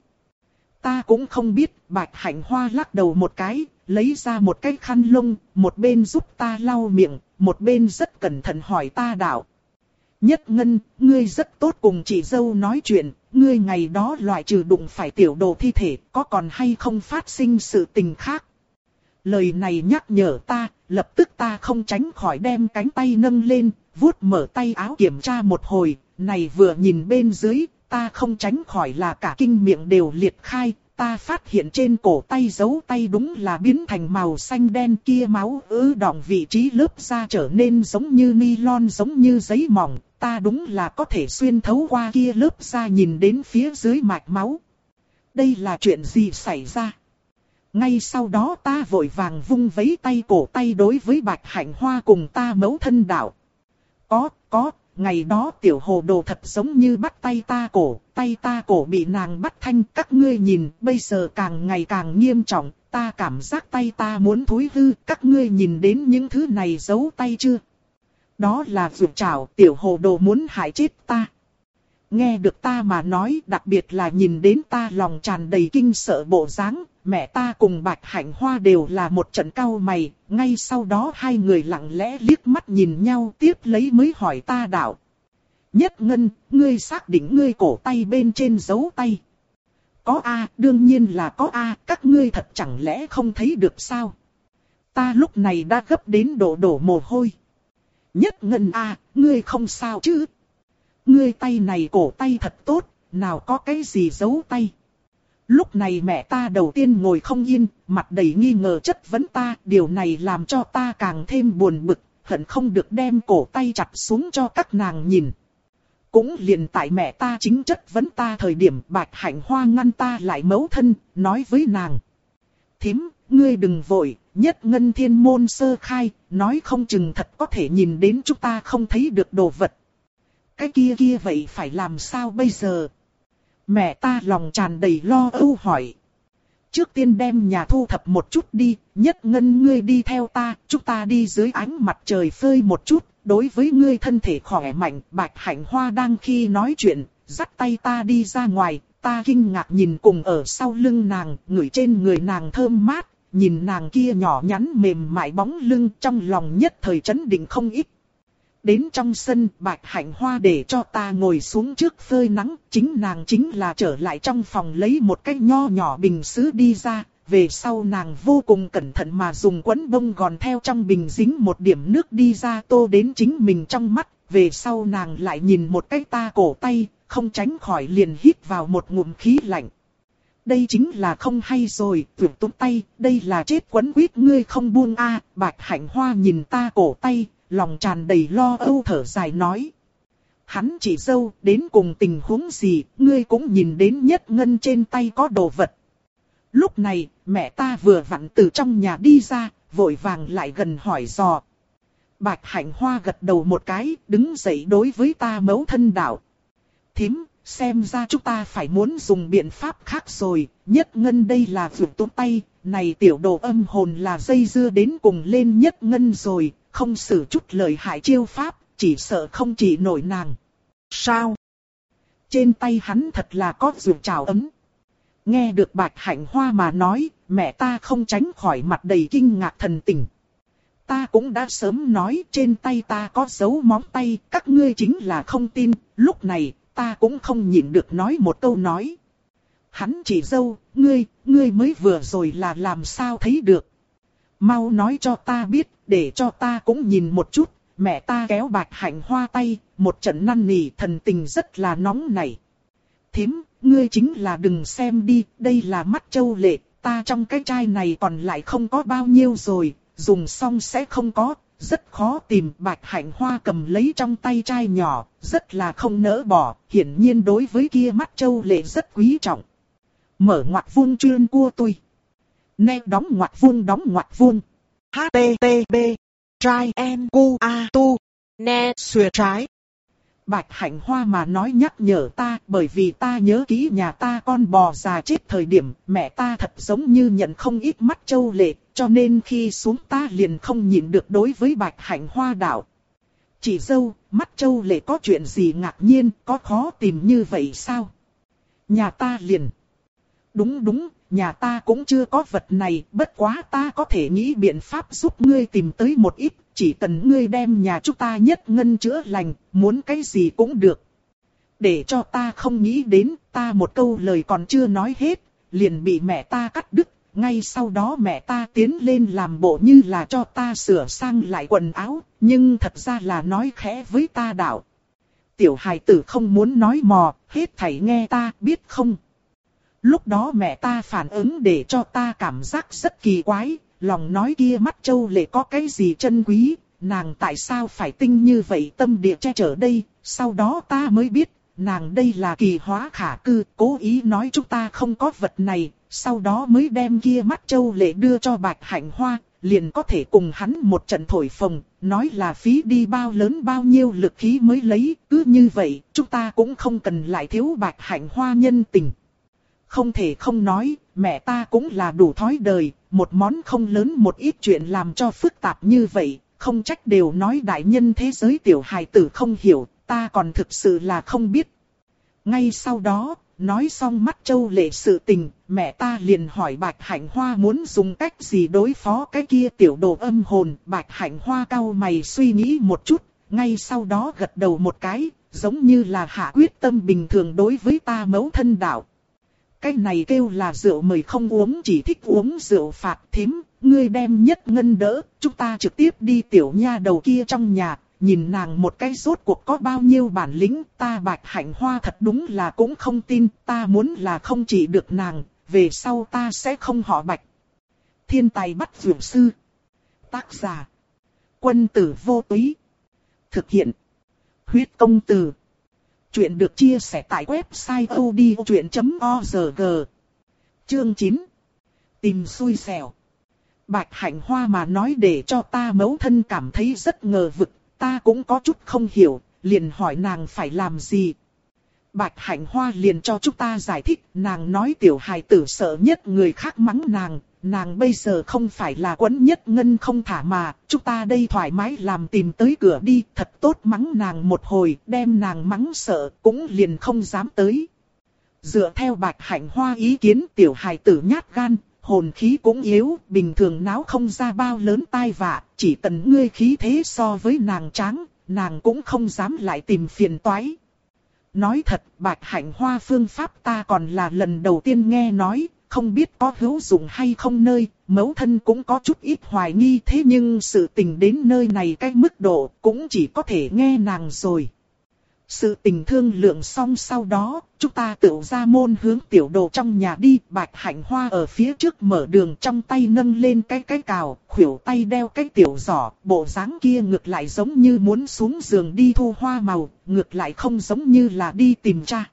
Ta cũng không biết, Bạch Hạnh Hoa lắc đầu một cái, lấy ra một cái khăn lông, một bên giúp ta lau miệng, một bên rất cẩn thận hỏi ta đạo. Nhất Ngân, ngươi rất tốt cùng chị dâu nói chuyện, ngươi ngày đó loại trừ đụng phải tiểu đồ thi thể, có còn hay không phát sinh sự tình khác. Lời này nhắc nhở ta, lập tức ta không tránh khỏi đem cánh tay nâng lên, vuốt mở tay áo kiểm tra một hồi, này vừa nhìn bên dưới, ta không tránh khỏi là cả kinh miệng đều liệt khai, ta phát hiện trên cổ tay dấu tay đúng là biến thành màu xanh đen kia, máu ứ đọng vị trí lớp da trở nên giống như nylon, giống như giấy mỏng, ta đúng là có thể xuyên thấu qua kia lớp da nhìn đến phía dưới mạch máu. Đây là chuyện gì xảy ra? Ngay sau đó ta vội vàng vung vấy tay cổ tay đối với Bạch Hạnh Hoa cùng ta mẫu thân đạo. Có, có, ngày đó tiểu hồ đồ thật giống như bắt tay ta cổ, tay ta cổ bị nàng bắt thanh, các ngươi nhìn, bây giờ càng ngày càng nghiêm trọng, ta cảm giác tay ta muốn thối hư, các ngươi nhìn đến những thứ này giấu tay chưa? Đó là vượt trảo, tiểu hồ đồ muốn hại chết ta. Nghe được ta mà nói, đặc biệt là nhìn đến ta lòng tràn đầy kinh sợ bộ dáng, mẹ ta cùng Bạch Hạnh Hoa đều là một trận cau mày, ngay sau đó hai người lặng lẽ liếc mắt nhìn nhau, tiếp lấy mới hỏi ta đạo. Nhất Ngân, ngươi xác định ngươi cổ tay bên trên dấu tay? Có a, đương nhiên là có a, các ngươi thật chẳng lẽ không thấy được sao? Ta lúc này đã gấp đến độ đổ mồ hôi. Nhất Ngân a, ngươi không sao chứ? Ngươi tay này cổ tay thật tốt, nào có cái gì giấu tay? Lúc này mẹ ta đầu tiên ngồi không yên, mặt đầy nghi ngờ chất vấn ta, điều này làm cho ta càng thêm buồn bực, hận không được đem cổ tay chặt xuống cho các nàng nhìn. Cũng liền tại mẹ ta chính chất vấn ta thời điểm, Bạch Hạnh Hoa ngăn ta lại mẫu thân, nói với nàng. Thím, ngươi đừng vội, Nhất Ngân thiên môn sơ khai, nói không chừng thật có thể nhìn đến chúng ta không thấy được đồ vật. Cái kia kia vậy phải làm sao bây giờ? Mẹ ta lòng tràn đầy lo âu hỏi. Trước tiên đem nhà thu thập một chút đi, Nhất Ngân ngươi đi theo ta, chúng ta đi dưới ánh mặt trời phơi một chút, đối với ngươi thân thể khỏe mạnh. Bạch Hạnh Hoa đang khi nói chuyện, dắt tay ta đi ra ngoài, ta kinh ngạc nhìn cùng ở sau lưng nàng, ngửi trên người nàng thơm mát, nhìn nàng kia nhỏ nhắn mềm mại bóng lưng, trong lòng nhất thời chấn định không ít. Đến trong sân, Bạch Hạnh Hoa để cho ta ngồi xuống trước phơi nắng, chính nàng chính là trở lại trong phòng lấy một cái nho nhỏ bình sứ đi ra, về sau nàng vô cùng cẩn thận mà dùng quấn bông gòn theo trong bình dính một điểm nước đi ra tô đến chính mình trong mắt, về sau nàng lại nhìn một cái ta cổ tay, không tránh khỏi liền hít vào một ngụm khí lạnh. Đây chính là không hay rồi, tuyệt túng tay, đây là chết quấn quýt ngươi không buông a. Bạch Hạnh Hoa nhìn ta cổ tay, lòng tràn đầy lo âu thở dài nói. Hắn chỉ dâu, đến cùng tình huống gì, ngươi cũng nhìn đến Nhất Ngân trên tay có đồ vật. Lúc này, mẹ ta vừa vặn từ trong nhà đi ra, vội vàng lại gần hỏi dò. Bạch Hạnh Hoa gật đầu một cái, đứng dậy đối với ta mẫu thân đạo. Thím, xem ra chúng ta phải muốn dùng biện pháp khác rồi, Nhất Ngân đây là vượt tốn tay, này tiểu đồ âm hồn là dây dưa đến cùng lên Nhất Ngân rồi. Không xử chút lời hại chiêu pháp, chỉ sợ không chỉ nổi nàng. Sao? Trên tay hắn thật là có ruột trào ấm. Nghe được Bạch Hạnh Hoa mà nói, mẹ ta không tránh khỏi mặt đầy kinh ngạc thần tình. Ta cũng đã sớm nói trên tay ta có dấu móng tay, các ngươi chính là không tin, lúc này ta cũng không nhịn được nói một câu nói. Hắn chỉ dâu, ngươi, ngươi mới vừa rồi là làm sao thấy được. Mau nói cho ta biết, để cho ta cũng nhìn một chút. Mẹ ta kéo Bạch Hạnh Hoa tay, một trận năn nỉ thần tình rất là nóng nảy. Thím, ngươi chính là đừng xem đi, đây là mắt châu lệ, ta trong cái chai này còn lại không có bao nhiêu rồi, dùng xong sẽ không có, rất khó tìm. Bạch Hạnh Hoa cầm lấy trong tay chai nhỏ, rất là không nỡ bỏ, hiển nhiên đối với kia mắt châu lệ rất quý trọng. Mở ngoặc vuông chuyên cua tôi. Nè đóng ngoặc vuông đóng ngoặc vuông. H T T B Trai en cu a tu nè xuyệt trái. Bạch Hạnh Hoa mà nói nhắc nhở ta, bởi vì ta nhớ kỹ nhà ta con bò già chết thời điểm, mẹ ta thật giống như nhận không ít mắt châu lệ, cho nên khi xuống ta liền không nhịn được đối với Bạch Hạnh Hoa đạo. Chị dâu, mắt châu lệ có chuyện gì ngạc nhiên, có khó tìm như vậy sao? Nhà ta liền. Đúng đúng, nhà ta cũng chưa có vật này, bất quá ta có thể nghĩ biện pháp giúp ngươi tìm tới một ít, chỉ cần ngươi đem nhà chúng ta Nhất Ngân chữa lành, muốn cái gì cũng được. Để cho ta không nghĩ đến, ta một câu lời còn chưa nói hết, liền bị mẹ ta cắt đứt, ngay sau đó mẹ ta tiến lên làm bộ như là cho ta sửa sang lại quần áo, nhưng thật ra là nói khẽ với ta đạo. Tiểu hài tử không muốn nói mò, hết thảy nghe ta biết không. Lúc đó mẹ ta phản ứng để cho ta cảm giác rất kỳ quái, lòng nói kia mắt châu lệ có cái gì chân quý, nàng tại sao phải tinh như vậy tâm địa che chở đây, sau đó ta mới biết, nàng đây là kỳ hóa khả cư, cố ý nói chúng ta không có vật này, sau đó mới đem kia mắt châu lệ đưa cho Bạch Hạnh Hoa, liền có thể cùng hắn một trận thổi phồng, nói là phí đi bao lớn bao nhiêu lực khí mới lấy, cứ như vậy, chúng ta cũng không cần lại thiếu Bạch Hạnh Hoa nhân tình. Không thể không nói, mẹ ta cũng là đủ thói đời, một món không lớn một ít chuyện làm cho phức tạp như vậy, không trách đều nói đại nhân thế giới tiểu hài tử không hiểu, ta còn thực sự là không biết. Ngay sau đó, nói xong mắt châu lệ sự tình, mẹ ta liền hỏi Bạch Hạnh Hoa muốn dùng cách gì đối phó cái kia tiểu đồ âm hồn. Bạch Hạnh Hoa cau mày suy nghĩ một chút, ngay sau đó gật đầu một cái, giống như là hạ quyết tâm bình thường đối với ta mẫu thân đạo. Cái này kêu là rượu mời không uống, chỉ thích uống rượu phạt. Thím, ngươi đem Nhất Ngân đỡ, chúng ta trực tiếp đi tiểu nha đầu kia trong nhà, nhìn nàng một cái rốt cuộc có bao nhiêu bản lĩnh. Ta Bạch Hạnh Hoa thật đúng là cũng không tin, ta muốn là không chỉ được nàng, về sau ta sẽ không họ Bạch. Thiên tài bắt dược sư. Tác giả: Quân tử vô túy. Thực hiện: Huyết công từ. Chuyện được chia sẻ tại website odchuyện chấm org. Chương chín. Tìm xui xẻo. Bạch Hạnh Hoa mà nói để cho ta mẫu thân cảm thấy rất ngờ vực, ta cũng có chút không hiểu, liền hỏi nàng phải làm gì. Bạch Hạnh Hoa liền cho chúng ta giải thích, nàng nói tiểu hài tử sợ nhất người khác mắng nàng, nàng bây giờ không phải là Quấn Nhất Ngân không thả mà, chúng ta đây thoải mái làm tìm tới cửa đi, thật tốt mắng nàng một hồi, đem nàng mắng sợ, cũng liền không dám tới. Dựa theo Bạch Hạnh Hoa ý kiến, tiểu hài tử nhát gan, hồn khí cũng yếu, bình thường náo không ra bao lớn tai vạ, chỉ cần ngươi khí thế so với nàng tráng, nàng cũng không dám lại tìm phiền toái. Nói thật, Bạch Hạnh Hoa phương pháp ta còn là lần đầu tiên nghe nói, không biết có hữu dụng hay không nơi, mẫu thân cũng có chút ít hoài nghi, thế nhưng sự tình đến nơi này cái mức độ cũng chỉ có thể nghe nàng rồi. Sự tình thương lượng xong sau đó, chúng ta tự ra môn hướng tiểu đồ trong nhà đi. Bạch Hạnh Hoa ở phía trước mở đường, trong tay nâng lên cái cái cào, khuỷu tay đeo cái tiểu giỏ, bộ dáng kia ngược lại giống như muốn xuống giường đi thu hoa màu, ngược lại không giống như là đi tìm cha.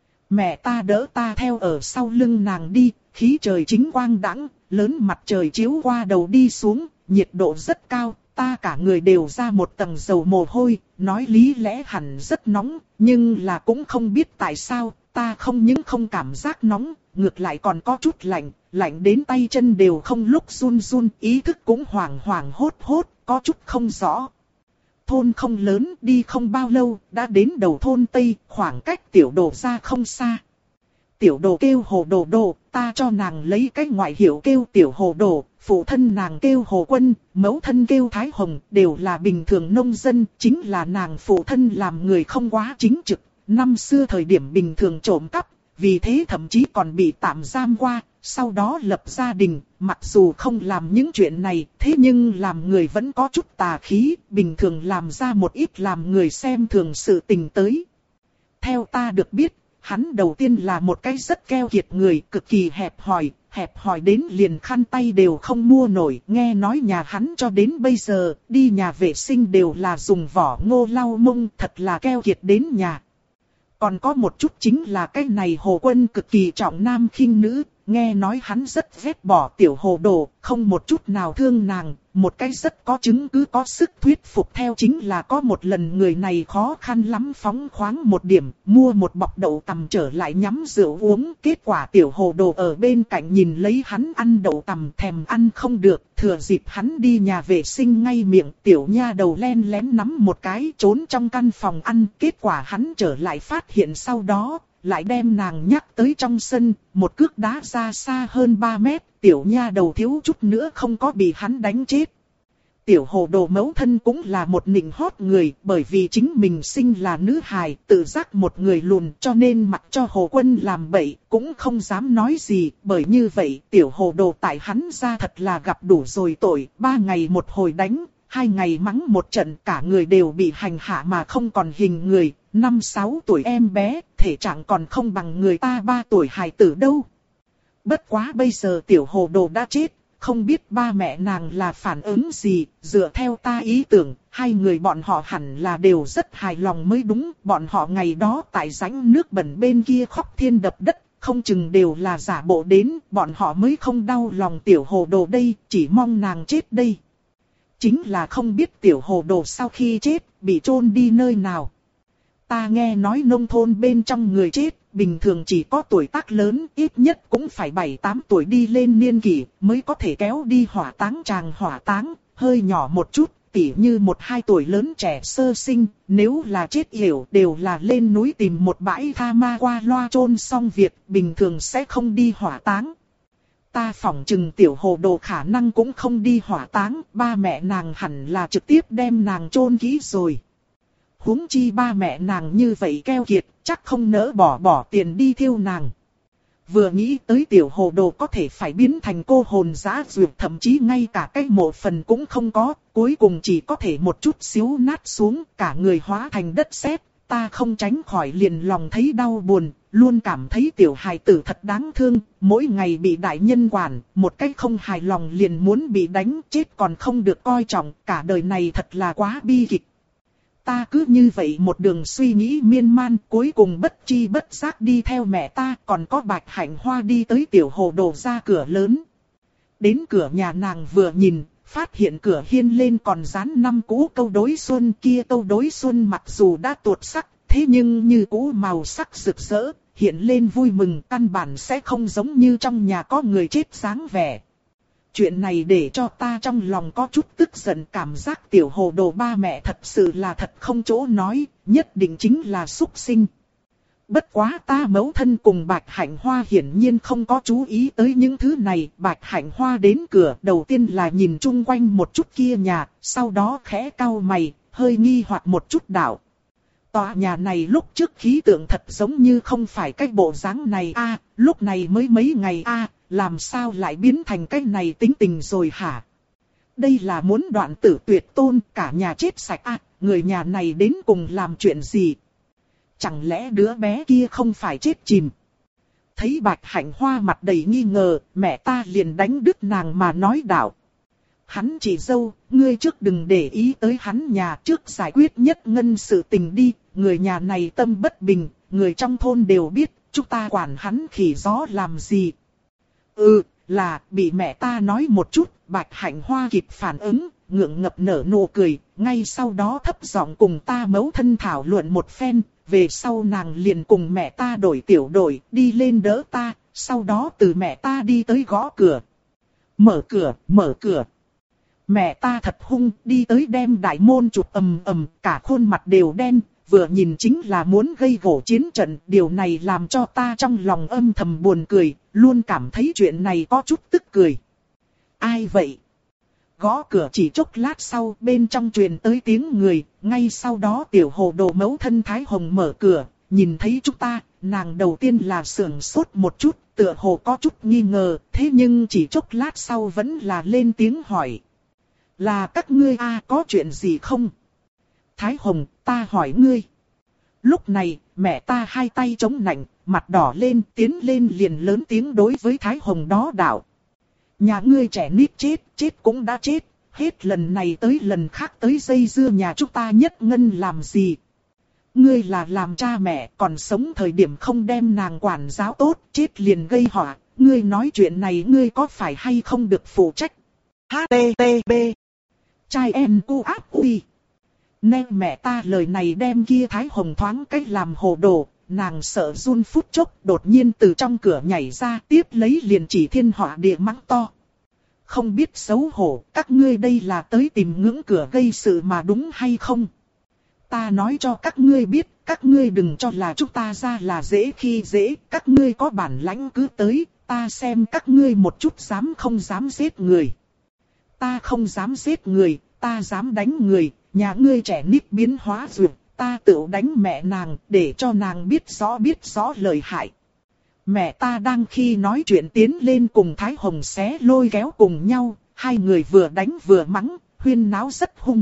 Mẹ ta đỡ ta theo ở sau lưng nàng đi, khí trời chính quang đãng, lớn mặt trời chiếu qua đầu đi xuống, nhiệt độ rất cao. Ta cả người đều ra một tầng dầu mồ hôi, nói lý lẽ hẳn rất nóng, nhưng là cũng không biết tại sao, ta không những không cảm giác nóng, ngược lại còn có chút lạnh, lạnh đến tay chân đều không lúc run run, ý thức cũng hoảng hoảng hốt hốt, có chút không rõ. Thôn không lớn, đi không bao lâu, đã đến đầu thôn Tây, khoảng cách tiểu đồ ra không xa. Tiểu đồ kêu Hồ Đồ Đồ, ta cho nàng lấy cái ngoại hiệu kêu Tiểu Hồ Đồ, phụ thân nàng kêu Hồ Quân, mẫu thân kêu Thái Hồng, đều là bình thường nông dân, chính là nàng phụ thân làm người không quá chính trực, năm xưa thời điểm bình thường trộm cắp, vì thế thậm chí còn bị tạm giam qua, sau đó lập gia đình, mặc dù không làm những chuyện này, thế nhưng làm người vẫn có chút tà khí, bình thường làm ra một ít làm người xem thường sự tình tới. Theo ta được biết, hắn đầu tiên là một cái rất keo kiệt người, cực kỳ hẹp hòi, hẹp hòi đến liền khăn tay đều không mua nổi. Nghe nói nhà hắn cho đến bây giờ, đi nhà vệ sinh đều là dùng vỏ ngô lau mông, thật là keo kiệt đến nhà. Còn có một chút chính là cái này Hồ Quân cực kỳ trọng nam khinh nữ, nghe nói hắn rất ghét bỏ tiểu Hồ Đồ, không một chút nào thương nàng. Một cái rất có chứng cứ có sức thuyết phục theo chính là có một lần người này khó khăn lắm phóng khoáng một điểm, mua một bọc đậu tằm trở lại nhắm rượu uống. Kết quả tiểu Hồ Đồ ở bên cạnh nhìn lấy hắn ăn đậu tằm thèm ăn không được, thừa dịp hắn đi nhà vệ sinh ngay miệng, tiểu nha đầu len lén nắm một cái trốn trong căn phòng ăn. Kết quả hắn trở lại phát hiện sau đó, lại đem nàng nhắc tới trong sân, một cước đá ra xa hơn ba mét, tiểu nha đầu thiếu chút nữa không có bị hắn đánh chết. tiểu hồ đồ mẫu thân cũng là một nịnh hót người, bởi vì chính mình sinh là nữ hài, tự giác một người lùn, cho nên mặc cho Hồ Quân làm bậy, cũng không dám nói gì, bởi như vậy, tiểu hồ đồ tại hắn ra thật là gặp đủ rồi tội, ba ngày một hồi đánh, hai ngày mắng một trận, cả người đều bị hành hạ mà không còn hình người, năm sáu tuổi em bé, thể trạng còn không bằng người ta ba tuổi hài tử đâu. Bất quá bây giờ tiểu hồ đồ đã chết, không biết ba mẹ nàng là phản ứng gì, dựa theo ta ý tưởng, hai người bọn họ hẳn là đều rất hài lòng mới đúng, bọn họ ngày đó tại rãnh nước bẩn bên kia khóc thiên đập đất, không chừng đều là giả bộ đến, bọn họ mới không đau lòng tiểu hồ đồ đây, chỉ mong nàng chết đây. Chính là không biết tiểu hồ đồ sau khi chết, bị chôn đi nơi nào. Ta nghe nói nông thôn bên trong người chết, bình thường chỉ có tuổi tác lớn, ít nhất cũng phải bảy tám tuổi đi lên niên kỷ, mới có thể kéo đi hỏa táng tràng hỏa táng, hơi nhỏ một chút, tỉ như một hai tuổi lớn trẻ sơ sinh, nếu là chết yểu đều là lên núi tìm một bãi tha ma qua loa chôn xong việc, bình thường sẽ không đi hỏa táng. Ta phỏng chừng tiểu hồ đồ khả năng cũng không đi hỏa táng, ba mẹ nàng hẳn là trực tiếp đem nàng chôn kỹ rồi. Huống chi ba mẹ nàng như vậy keo kiệt, chắc không nỡ bỏ bỏ tiền đi thiêu nàng. Vừa nghĩ tới tiểu hồ đồ có thể phải biến thành cô hồn dã duyệt, thậm chí ngay cả cái mộ phần cũng không có, cuối cùng chỉ có thể một chút xíu nát xuống, cả người hóa thành đất sét, ta không tránh khỏi liền lòng thấy đau buồn, luôn cảm thấy tiểu hài tử thật đáng thương, mỗi ngày bị đại nhân quản, một cách không hài lòng liền muốn bị đánh, chết còn không được coi trọng, cả đời này thật là quá bi kịch. Ta cứ như vậy một đường suy nghĩ miên man, cuối cùng bất chi bất giác đi theo mẹ ta, còn có Bạch Hạnh Hoa đi tới tiểu hồ đồ ra cửa lớn. Đến cửa nhà nàng vừa nhìn, phát hiện cửa hiên lên còn dán năm cũ câu đối xuân, kia câu đối xuân mặc dù đã tuột sắc, thế nhưng như cũ màu sắc rực rỡ, hiện lên vui mừng, căn bản sẽ không giống như trong nhà có người chết dáng vẻ. Chuyện này để cho ta trong lòng có chút tức giận, cảm giác tiểu hồ đồ ba mẹ thật sự là thật không chỗ nói, nhất định chính là súc sinh. Bất quá ta mẫu thân cùng Bạch Hạnh Hoa hiển nhiên không có chú ý tới những thứ này. Bạch Hạnh Hoa đến cửa đầu tiên là nhìn chung quanh một chút kia nhà, sau đó khẽ cau mày, hơi nghi hoặc một chút đạo. Tòa nhà này lúc trước khí tượng thật giống như không phải cái bộ dáng này a, à, lúc này mới mấy ngày a, à, làm sao lại biến thành cái này tính tình rồi hả? Đây là muốn đoạn tử tuyệt tôn, cả nhà chết sạch a, à, người nhà này đến cùng làm chuyện gì? Chẳng lẽ đứa bé kia không phải chết chìm? Thấy Bạch Hạnh Hoa mặt đầy nghi ngờ, mẹ ta liền đánh đứt nàng mà nói đạo. Hắn chị dâu, ngươi trước đừng để ý tới hắn nhà, trước giải quyết nhất ngân sự tình đi, người nhà này tâm bất bình, người trong thôn đều biết, chúng ta quản hắn khỉ gió làm gì. Ừ, là, bị mẹ ta nói một chút, Bạch Hạnh Hoa kịp phản ứng, ngượng ngập nở nụ cười, ngay sau đó thấp giọng cùng ta mẫu thân thảo luận một phen, về sau nàng liền cùng mẹ ta đổi tiểu đội, đi lên đỡ ta, sau đó từ mẹ ta đi tới gõ cửa. Mở cửa, mở cửa. Mẹ ta thật hung, đi tới đem đại môn chụp ầm ầm, cả khuôn mặt đều đen, vừa nhìn chính là muốn gây gổ chiến trận. Điều này làm cho ta trong lòng âm thầm buồn cười, luôn cảm thấy chuyện này có chút tức cười. Ai vậy? Gõ cửa chỉ chốc lát sau, bên trong truyền tới tiếng người, ngay sau đó tiểu hồ đồ mẫu thân Thái Hồng mở cửa, nhìn thấy chúng ta, nàng đầu tiên là sưởng sốt một chút, tựa hồ có chút nghi ngờ, thế nhưng chỉ chốc lát sau vẫn là lên tiếng hỏi. Là các ngươi a à, có chuyện gì không? Thái Hồng, ta hỏi ngươi. Lúc này, mẹ ta hai tay chống nạnh, mặt đỏ lên, tiến lên liền lớn tiếng đối với Thái Hồng đó đạo. Nhà ngươi trẻ nít chết, chết cũng đã chết, hết lần này tới lần khác tới dây dưa nhà chúng ta nhất ngân làm gì? Ngươi là làm cha mẹ, còn sống thời điểm không đem nàng quản giáo tốt, chết liền gây họa, ngươi nói chuyện này ngươi có phải hay không được phụ trách? hát tê tê pê Trai em cu áp uy. Nên mẹ ta lời này đem kia Thái Hồng thoáng cách làm hồ đồ, nàng sợ run phút chốc đột nhiên từ trong cửa nhảy ra tiếp lấy liền chỉ thiên họa địa mắng to. Không biết xấu hổ, các ngươi đây là tới tìm ngưỡng cửa gây sự mà đúng hay không? Ta nói cho các ngươi biết, các ngươi đừng cho là chúng ta ra là dễ khi dễ, các ngươi có bản lãnh cứ tới, ta xem các ngươi một chút dám không dám giết người. Ta không dám giết người, ta dám đánh người, nhà ngươi trẻ nít biến hóa duyệt, ta tự đánh mẹ nàng, để cho nàng biết rõ biết rõ lời hại. Mẹ ta đang khi nói chuyện tiến lên cùng Thái Hồng xé lôi kéo cùng nhau, hai người vừa đánh vừa mắng, huyên náo rất hung.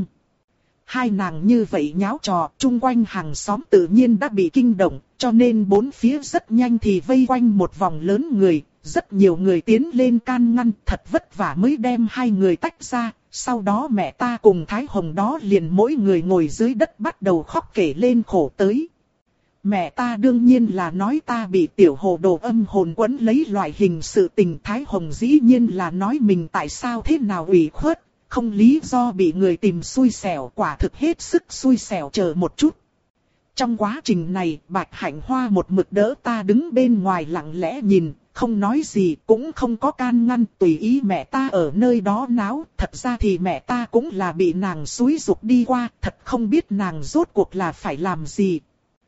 Hai nàng như vậy nháo trò, chung quanh hàng xóm tự nhiên đã bị kinh động, cho nên bốn phía rất nhanh thì vây quanh một vòng lớn người, rất nhiều người tiến lên can ngăn, thật vất vả mới đem hai người tách ra. Sau đó mẹ ta cùng Thái Hồng đó liền mỗi người ngồi dưới đất bắt đầu khóc kể lên khổ tới. Mẹ ta đương nhiên là nói ta bị tiểu hồ đồ âm hồn quấn lấy loại hình sự tình. Thái Hồng dĩ nhiên là nói mình tại sao thế nào ủy khuất, không lý do bị người tìm xui xẻo, quả thực hết sức xui xẻo. Chờ một chút. Trong quá trình này, Bạch Hạnh Hoa một mực đỡ ta đứng bên ngoài lặng lẽ nhìn, không nói gì, cũng không có can ngăn, tùy ý mẹ ta ở nơi đó náo. Thật ra thì mẹ ta cũng là bị nàng xúi giục đi qua, thật không biết nàng rốt cuộc là phải làm gì.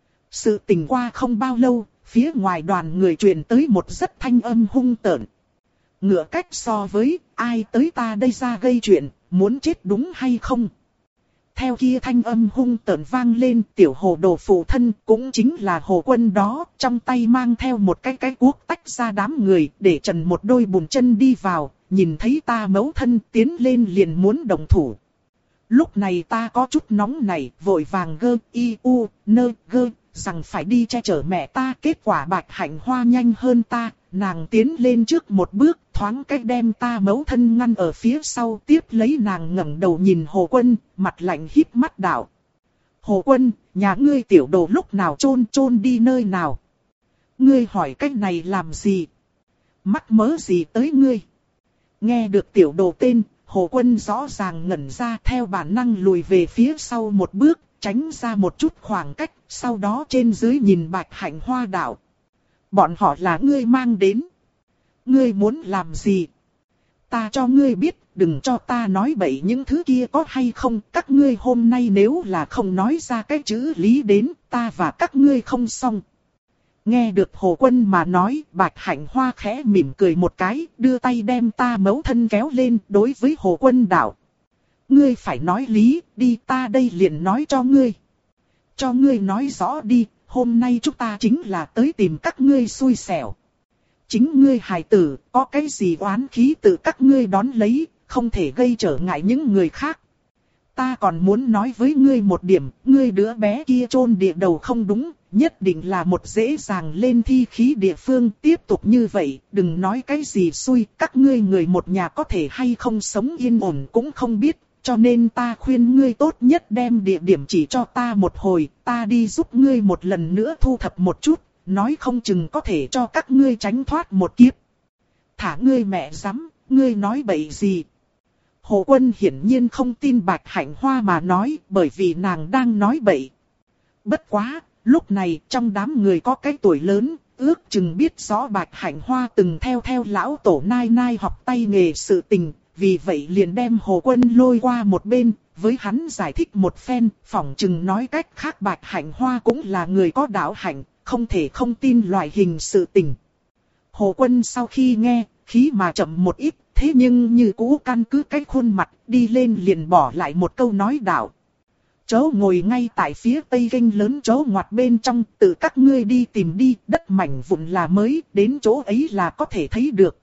Sự tình qua không bao lâu, phía ngoài đoàn người truyền tới một rất thanh âm hung tợn. Ngựa cách so với, ai tới ta đây ra gây chuyện, muốn chết đúng hay không? Theo kia thanh âm hung tợn vang lên, tiểu hồ đồ phụ thân cũng chính là Hồ Quân đó, trong tay mang theo một cái cái cuốc tách ra đám người, để trần một đôi bùn chân đi vào, nhìn thấy ta mẫu thân tiến lên liền muốn động thủ. Lúc này ta có chút nóng này, vội vàng gơ, y, u, nơ, gơ, rằng phải đi che chở mẹ ta. Kết quả Bạch Hạnh Hoa nhanh hơn ta, nàng tiến lên trước một bước, thoáng cách đem ta mẫu thân ngăn ở phía sau, tiếp lấy nàng ngẩng đầu nhìn Hồ Quân, mặt lạnh híp mắt đạo. Hồ Quân, nhà ngươi tiểu đồ lúc nào chôn chôn đi nơi nào? Ngươi hỏi cách này làm gì? Mắc mớ gì tới ngươi? Nghe được tiểu đồ tên, Hồ Quân rõ ràng ngẩn ra, theo bản năng lùi về phía sau một bước, tránh ra một chút khoảng cách, sau đó trên dưới nhìn Bạch Hạnh Hoa đạo. Bọn họ là ngươi mang đến. Ngươi muốn làm gì? Ta cho ngươi biết, đừng cho ta nói bậy những thứ kia có hay không. Các ngươi hôm nay nếu là không nói ra cái chữ lý đến, ta và các ngươi không xong. Nghe được Hồ Quân mà nói, Bạch Hạnh Hoa khẽ mỉm cười một cái, đưa tay đem ta mẫu thân kéo lên, đối với Hồ Quân đạo. Ngươi phải nói lý, đi, ta đây liền nói cho ngươi. Cho ngươi nói rõ đi, hôm nay chúng ta chính là tới tìm các ngươi xui xẻo. Chính ngươi hài tử, có cái gì oán khí tự các ngươi đón lấy, không thể gây trở ngại những người khác. Ta còn muốn nói với ngươi một điểm, ngươi đứa bé kia chôn địa đầu không đúng, nhất định là một dễ dàng lên thi khí địa phương. Tiếp tục như vậy, đừng nói cái gì xui, các ngươi người một nhà có thể hay không sống yên ổn cũng không biết. Cho nên ta khuyên ngươi tốt nhất đem địa điểm chỉ cho ta một hồi, ta đi giúp ngươi một lần nữa thu thập một chút, nói không chừng có thể cho các ngươi tránh thoát một kiếp. Thả ngươi mẹ dám, ngươi nói bậy gì? Hồ Quân hiển nhiên không tin Bạch Hạnh Hoa mà nói, bởi vì nàng đang nói bậy. Bất quá, lúc này trong đám người có cái tuổi lớn, ước chừng biết rõ Bạch Hạnh Hoa từng theo theo lão tổ nai nai học tay nghề sự tình. Vì vậy liền đem Hồ Quân lôi qua một bên, với hắn giải thích một phen, phỏng chừng nói cách khác Bạch Hạnh Hoa cũng là người có đạo hạnh, không thể không tin loại hình sự tình. Hồ Quân sau khi nghe, khí mà chậm một ít, thế nhưng như cũ căn cứ cái khuôn mặt, đi lên liền bỏ lại một câu nói đạo. Chó ngồi ngay tại phía tây kênh lớn chó ngoặt bên trong, tự các ngươi đi tìm đi, đất mảnh vụn là mới, đến chỗ ấy là có thể thấy được.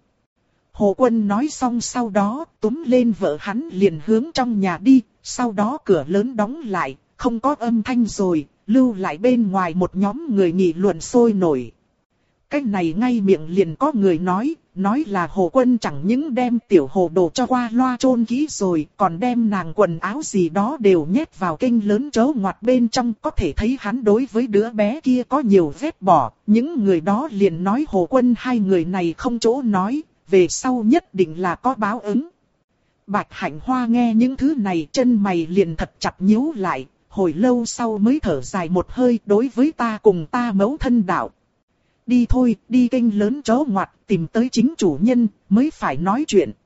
Hồ Quân nói xong sau đó, túm lên vợ hắn liền hướng trong nhà đi, sau đó cửa lớn đóng lại, không có âm thanh rồi, lưu lại bên ngoài một nhóm người nghị luận sôi nổi. Cái này ngay miệng liền có người nói, nói là Hồ Quân chẳng những đem tiểu hồ đồ cho qua loa chôn kỹ rồi, còn đem nàng quần áo gì đó đều nhét vào kênh lớn chớ ngoặt bên trong, có thể thấy hắn đối với đứa bé kia có nhiều vết bỏ. Những người đó liền nói Hồ Quân hai người này không chỗ nói, về sau nhất định là có báo ứng. Bạch Hạnh Hoa nghe những thứ này chân mày liền thật chặt nhíu lại, hồi lâu sau mới thở dài một hơi đối với ta cùng ta mẫu thân đạo. Đi thôi, đi kênh lớn chó ngoặt, tìm tới chính chủ nhân, mới phải nói chuyện.